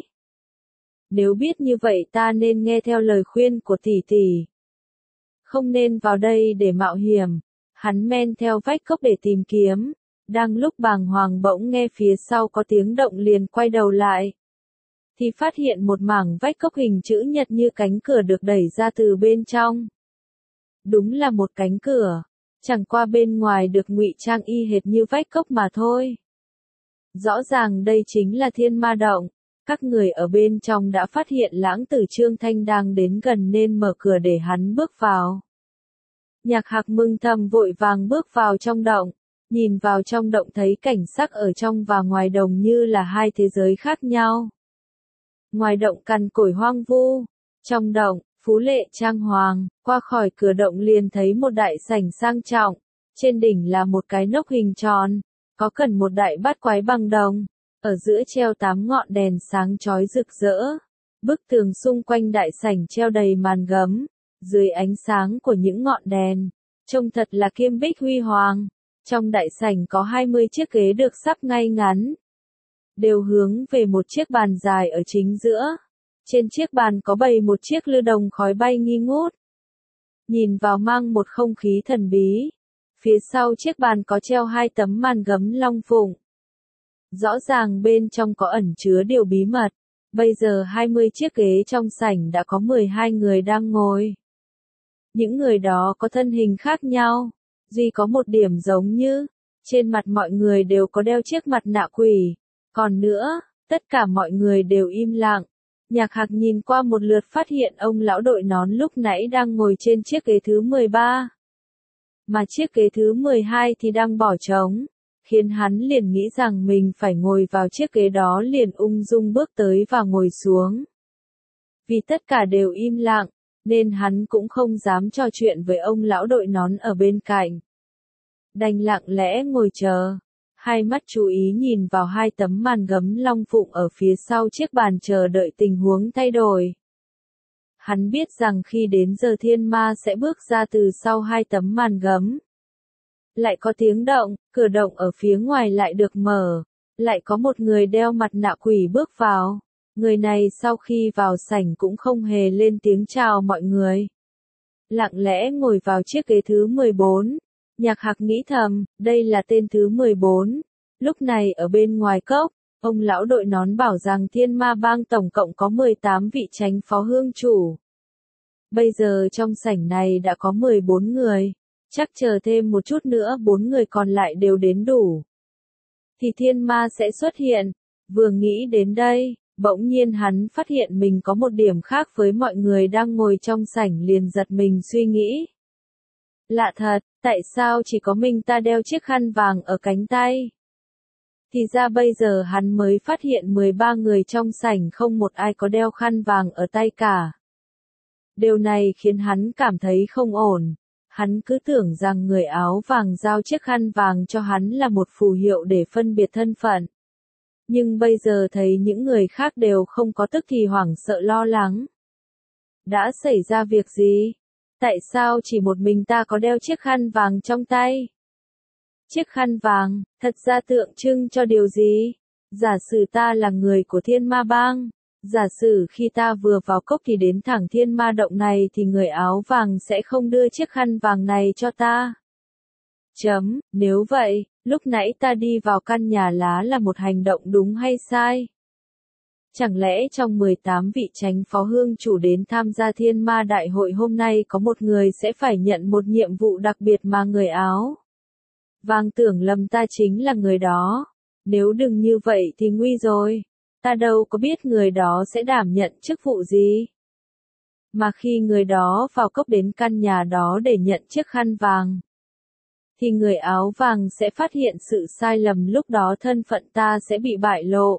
Nếu biết như vậy ta nên nghe theo lời khuyên của tỷ tỷ. Không nên vào đây để mạo hiểm. Hắn men theo vách cốc để tìm kiếm. Đang lúc bàng hoàng bỗng nghe phía sau có tiếng động liền quay đầu lại. Thì phát hiện một mảng vách cốc hình chữ nhật như cánh cửa được đẩy ra từ bên trong. Đúng là một cánh cửa. Chẳng qua bên ngoài được ngụy trang y hệt như vách cốc mà thôi. Rõ ràng đây chính là Thiên Ma Động. Các người ở bên trong đã phát hiện Lãng Tử Trương Thanh đang đến gần nên mở cửa để hắn bước vào. Nhạc Hạc mừng thầm vội vàng bước vào trong động, nhìn vào trong động thấy cảnh sắc ở trong và ngoài đồng như là hai thế giới khác nhau. Ngoài động cằn cỗi hoang vu, trong động, phú lệ trang hoàng, qua khỏi cửa động liền thấy một đại sảnh sang trọng, trên đỉnh là một cái nóc hình tròn, có cần một đại bát quái bằng đồng, ở giữa treo tám ngọn đèn sáng chói rực rỡ. Bức tường xung quanh đại sảnh treo đầy màn gấm, dưới ánh sáng của những ngọn đèn, trông thật là kim bích huy hoàng. Trong đại sảnh có hai mươi chiếc ghế được sắp ngay ngắn, đều hướng về một chiếc bàn dài ở chính giữa. Trên chiếc bàn có bày một chiếc lư đồng khói bay nghi ngút, nhìn vào mang một không khí thần bí. Phía sau chiếc bàn có treo hai tấm màn gấm long phụng. Rõ ràng bên trong có ẩn chứa điều bí mật. Bây giờ hai mươi chiếc ghế trong sảnh đã có mười hai người đang ngồi. Những người đó có thân hình khác nhau, duy có một điểm giống như, trên mặt mọi người đều có đeo chiếc mặt nạ quỷ. Còn nữa, tất cả mọi người đều im lặng. Nhạc Hạc nhìn qua một lượt phát hiện ông lão đội nón lúc nãy đang ngồi trên chiếc ghế thứ mười ba. Mà chiếc ghế thứ mười hai thì đang bỏ trống, khiến hắn liền nghĩ rằng mình phải ngồi vào chiếc ghế đó, liền ung dung bước tới và ngồi xuống. Vì tất cả đều im lặng, nên hắn cũng không dám trò chuyện với ông lão đội nón ở bên cạnh. Đành lặng lẽ ngồi chờ, hai mắt chú ý nhìn vào hai tấm màn gấm long phụng ở phía sau chiếc bàn chờ đợi tình huống thay đổi. Hắn biết rằng khi đến giờ thiên ma sẽ bước ra từ sau hai tấm màn gấm. Lại có tiếng động, cửa động ở phía ngoài lại được mở, lại có một người đeo mặt nạ quỷ bước vào. Người này sau khi vào sảnh cũng không hề lên tiếng chào mọi người. Lặng lẽ ngồi vào chiếc ghế thứ mười bốn. Nhạc Hạc nghĩ thầm, đây là tên thứ mười bốn. Lúc này ở bên ngoài cốc, ông lão đội nón bảo rằng Thiên Ma Bang tổng cộng có mười tám vị chánh phó hương chủ. Bây giờ trong sảnh này đã có mười bốn người, chắc chờ thêm một chút nữa bốn người còn lại đều đến đủ, thì thiên ma sẽ xuất hiện. Vừa nghĩ đến đây, bỗng nhiên hắn phát hiện mình có một điểm khác với mọi người đang ngồi trong sảnh, liền giật mình suy nghĩ. Lạ thật, tại sao chỉ có mình ta đeo chiếc khăn vàng ở cánh tay? Thì ra bây giờ hắn mới phát hiện mười ba người trong sảnh không một ai có đeo khăn vàng ở tay cả. Điều này khiến hắn cảm thấy không ổn. Hắn cứ tưởng rằng người áo vàng giao chiếc khăn vàng cho hắn là một phù hiệu để phân biệt thân phận. Nhưng bây giờ thấy những người khác đều không có tức thì hoảng sợ lo lắng. Đã xảy ra việc gì? Tại sao chỉ một mình ta có đeo chiếc khăn vàng trong tay? Chiếc khăn vàng, thật ra tượng trưng cho điều gì? Giả sử ta là người của Thiên Ma Bang, giả sử khi ta vừa vào cốc thì đến thẳng Thiên Ma Động này thì người áo vàng sẽ không đưa chiếc khăn vàng này cho ta. Chấm, nếu vậy, lúc nãy ta đi vào căn nhà lá là một hành động đúng hay sai? Chẳng lẽ trong mười tám vị chánh phó hương chủ đến tham gia Thiên Ma Đại hội hôm nay có một người sẽ phải nhận một nhiệm vụ đặc biệt mà người áo vàng tưởng lầm ta chính là người đó? Nếu đừng như vậy thì nguy rồi. Ta đâu có biết người đó sẽ đảm nhận chức vụ gì. Mà khi người đó vào cốc đến căn nhà đó để nhận chiếc khăn vàng, thì người áo vàng sẽ phát hiện sự sai lầm, lúc đó thân phận ta sẽ bị bại lộ.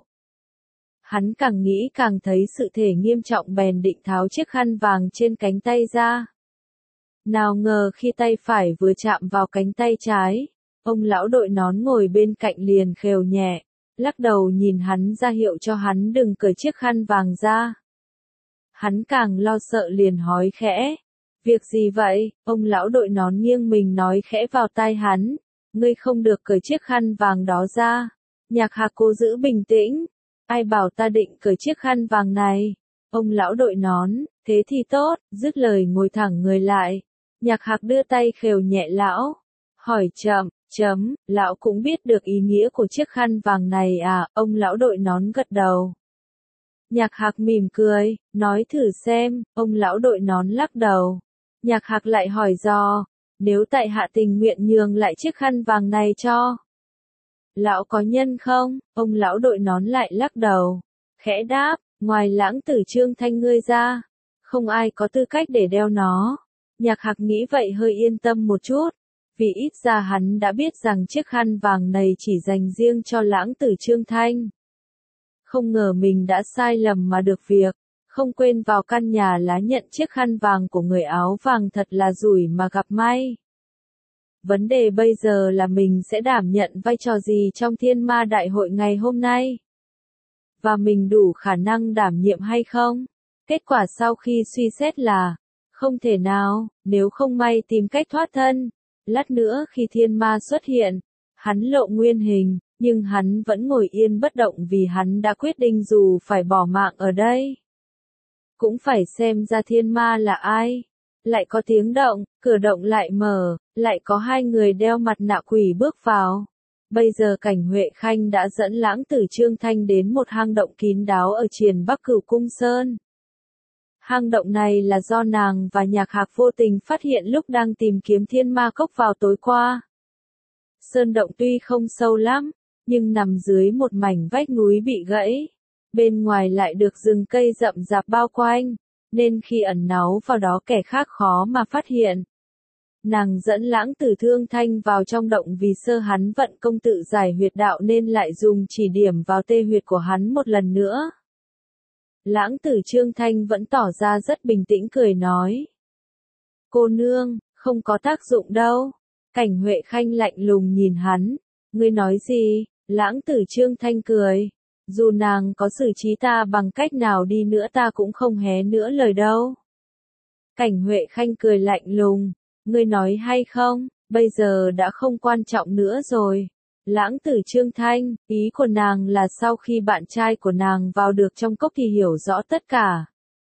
Hắn càng nghĩ càng thấy sự thể nghiêm trọng, bèn định tháo chiếc khăn vàng trên cánh tay ra. Nào ngờ khi tay phải vừa chạm vào cánh tay trái, ông lão đội nón ngồi bên cạnh liền khều nhẹ, lắc đầu nhìn hắn ra hiệu cho hắn đừng cởi chiếc khăn vàng ra. Hắn càng lo sợ liền hỏi khẽ, việc gì vậy? Ông lão đội nón nghiêng mình nói khẽ vào tai hắn, ngươi không được cởi chiếc khăn vàng đó ra. Nhạc Hạc cố giữ bình tĩnh, ai bảo ta định cởi chiếc khăn vàng này? Ông lão đội nón, thế thì tốt, dứt lời ngồi thẳng người lại. Nhạc Hạc đưa tay khều nhẹ lão, hỏi chậm, chấm, lão cũng biết được ý nghĩa của chiếc khăn vàng này à? Ông lão đội nón gật đầu. Nhạc Hạc mỉm cười, nói thử xem. Ông lão đội nón lắc đầu. Nhạc Hạc lại hỏi dò, nếu tại hạ tình nguyện nhường lại chiếc khăn vàng này cho Lão có nhân không? Ông lão đội nón lại lắc đầu. Khẽ đáp, ngoài Lãng Tử Trương Thanh ngươi ra, không ai có tư cách để đeo nó. Nhạc Hạc nghĩ vậy hơi yên tâm một chút, vì ít ra hắn đã biết rằng chiếc khăn vàng này chỉ dành riêng cho Lãng Tử Trương Thanh. Không ngờ mình đã sai lầm mà được việc, không quên vào căn nhà lá nhận chiếc khăn vàng của người áo vàng, thật là rủi mà gặp may. Vấn đề bây giờ là mình sẽ đảm nhận vai trò gì trong Thiên Ma Đại hội ngày hôm nay? Và mình đủ khả năng đảm nhiệm hay không? Kết quả sau khi suy xét là, không thể nào, nếu không may tìm cách thoát thân. Lát nữa khi thiên ma xuất hiện, hắn lộ nguyên hình, nhưng hắn vẫn ngồi yên bất động vì hắn đã quyết định dù phải bỏ mạng ở đây, cũng phải xem ra thiên ma là ai. Lại có tiếng động, cửa động lại mở, lại có hai người đeo mặt nạ quỷ bước vào. Bây giờ Cảnh Huệ Khanh đã dẫn Lãng Tử Trương Thanh đến một hang động kín đáo ở triền Bắc Cửu Cung Sơn. Hang động này là do nàng và Nhạc Hạc vô tình phát hiện lúc đang tìm kiếm Thiên Ma Cốc vào tối qua. Sơn động tuy không sâu lắm, nhưng nằm dưới một mảnh vách núi bị gãy. Bên ngoài lại được rừng cây rậm rạp bao quanh, nên khi ẩn náu vào đó kẻ khác khó mà phát hiện. Nàng dẫn Lãng Tử Trương Thanh vào trong động vì sơ hắn vận công tự giải huyệt đạo nên lại dùng chỉ điểm vào tê huyệt của hắn một lần nữa. Lãng Tử Trương Thanh vẫn tỏ ra rất bình tĩnh cười nói. Cô nương, không có tác dụng đâu. Cảnh Huệ Khanh lạnh lùng nhìn hắn. Ngươi nói gì? Lãng Tử Trương Thanh cười. Dù nàng có xử trí ta bằng cách nào đi nữa ta cũng không hé nữa lời đâu. Cảnh Huệ Khanh cười lạnh lùng. Ngươi nói hay không, bây giờ đã không quan trọng nữa rồi. Lãng Tử Trương Thanh, ý của nàng là sau khi bạn trai của nàng vào được trong cốc thì hiểu rõ tất cả.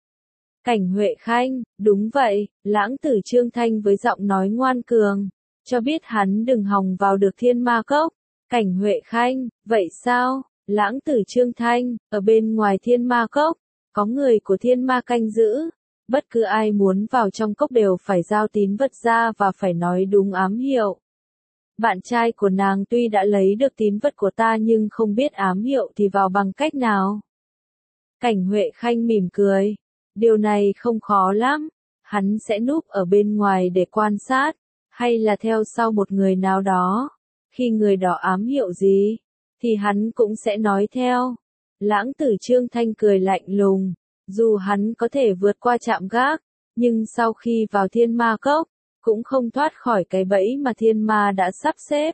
Cảnh Huệ Khanh, đúng vậy, Lãng Tử Trương Thanh với giọng nói ngoan cường, cho biết hắn đừng hòng vào được Thiên Ma Cốc. Cảnh Huệ Khanh, vậy sao? Lãng Tử Trương Thanh, ở bên ngoài Thiên Ma Cốc, có người của Thiên Ma canh giữ. Bất cứ ai muốn vào trong cốc đều phải giao tín vật ra và phải nói đúng ám hiệu. Bạn trai của nàng tuy đã lấy được tín vật của ta nhưng không biết ám hiệu thì vào bằng cách nào. Cảnh Huệ Khanh mỉm cười. Điều này không khó lắm. Hắn sẽ núp ở bên ngoài để quan sát, hay là theo sau một người nào đó. Khi người đó ám hiệu gì, thì hắn cũng sẽ nói theo. Lãng Tử Trương Thanh cười lạnh lùng. Dù hắn có thể vượt qua trạm gác, nhưng sau khi vào Thiên Ma Cốc, cũng không thoát khỏi cái bẫy mà Thiên Ma đã sắp xếp.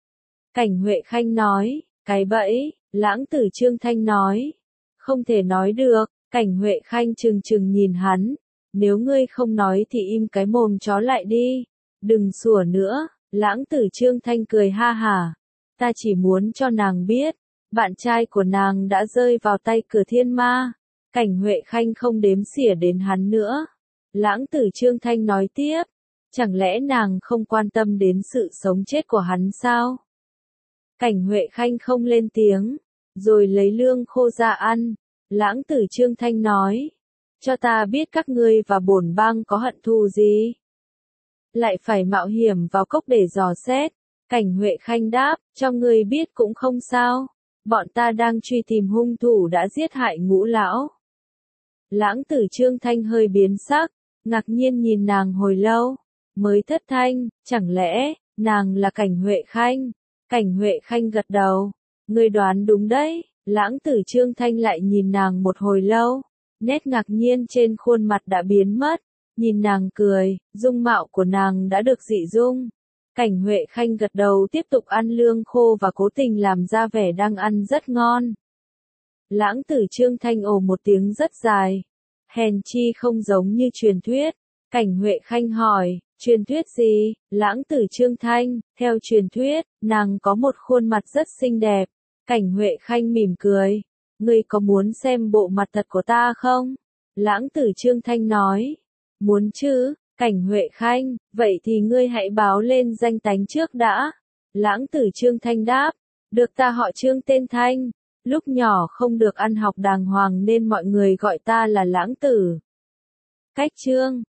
Cảnh Huệ Khanh nói, cái bẫy, Lãng Tử Trương Thanh nói, không thể nói được. Cảnh Huệ Khanh trừng trừng nhìn hắn, nếu ngươi không nói thì im cái mồm chó lại đi, đừng sủa nữa. Lãng Tử Trương Thanh cười ha hả, ta chỉ muốn cho nàng biết, bạn trai của nàng đã rơi vào tay cửa Thiên Ma. Cảnh Huệ Khanh không đếm xỉa đến hắn nữa. Lãng Tử Trương Thanh nói tiếp, chẳng lẽ nàng không quan tâm đến sự sống chết của hắn sao? Cảnh Huệ Khanh không lên tiếng, rồi lấy lương khô ra ăn. Lãng Tử Trương Thanh nói, cho ta biết các ngươi và bổn bang có hận thù gì? Lại phải mạo hiểm vào cốc để dò xét. Cảnh Huệ Khanh đáp, cho ngươi biết cũng không sao. Bọn ta đang truy tìm hung thủ đã giết hại Ngũ lão. Lãng Tử Trương Thanh hơi biến sắc, ngạc nhiên nhìn nàng hồi lâu, mới thất thanh, chẳng lẽ, nàng là Cảnh Huệ Khanh? Cảnh Huệ Khanh gật đầu, ngươi đoán đúng đấy. Lãng Tử Trương Thanh lại nhìn nàng một hồi lâu, nét ngạc nhiên trên khuôn mặt đã biến mất, nhìn nàng cười, dung mạo của nàng đã được dị dung. Cảnh Huệ Khanh gật đầu tiếp tục ăn lương khô và cố tình làm ra vẻ đang ăn rất ngon. Lãng Tử Trương Thanh ồ một tiếng rất dài, hèn chi không giống như truyền thuyết. Cảnh Huệ Khanh hỏi, truyền thuyết gì? Lãng Tử Trương Thanh, theo truyền thuyết, nàng có một khuôn mặt rất xinh đẹp. Cảnh Huệ Khanh mỉm cười, ngươi có muốn xem bộ mặt thật của ta không? Lãng Tử Trương Thanh nói, muốn chứ. Cảnh Huệ Khanh, vậy thì ngươi hãy báo lên danh tánh trước đã. Lãng Tử Trương Thanh đáp, được, ta họ Trương tên Thanh, lúc nhỏ không được ăn học đàng hoàng nên mọi người gọi ta là Lãng Tử. Cách Trương,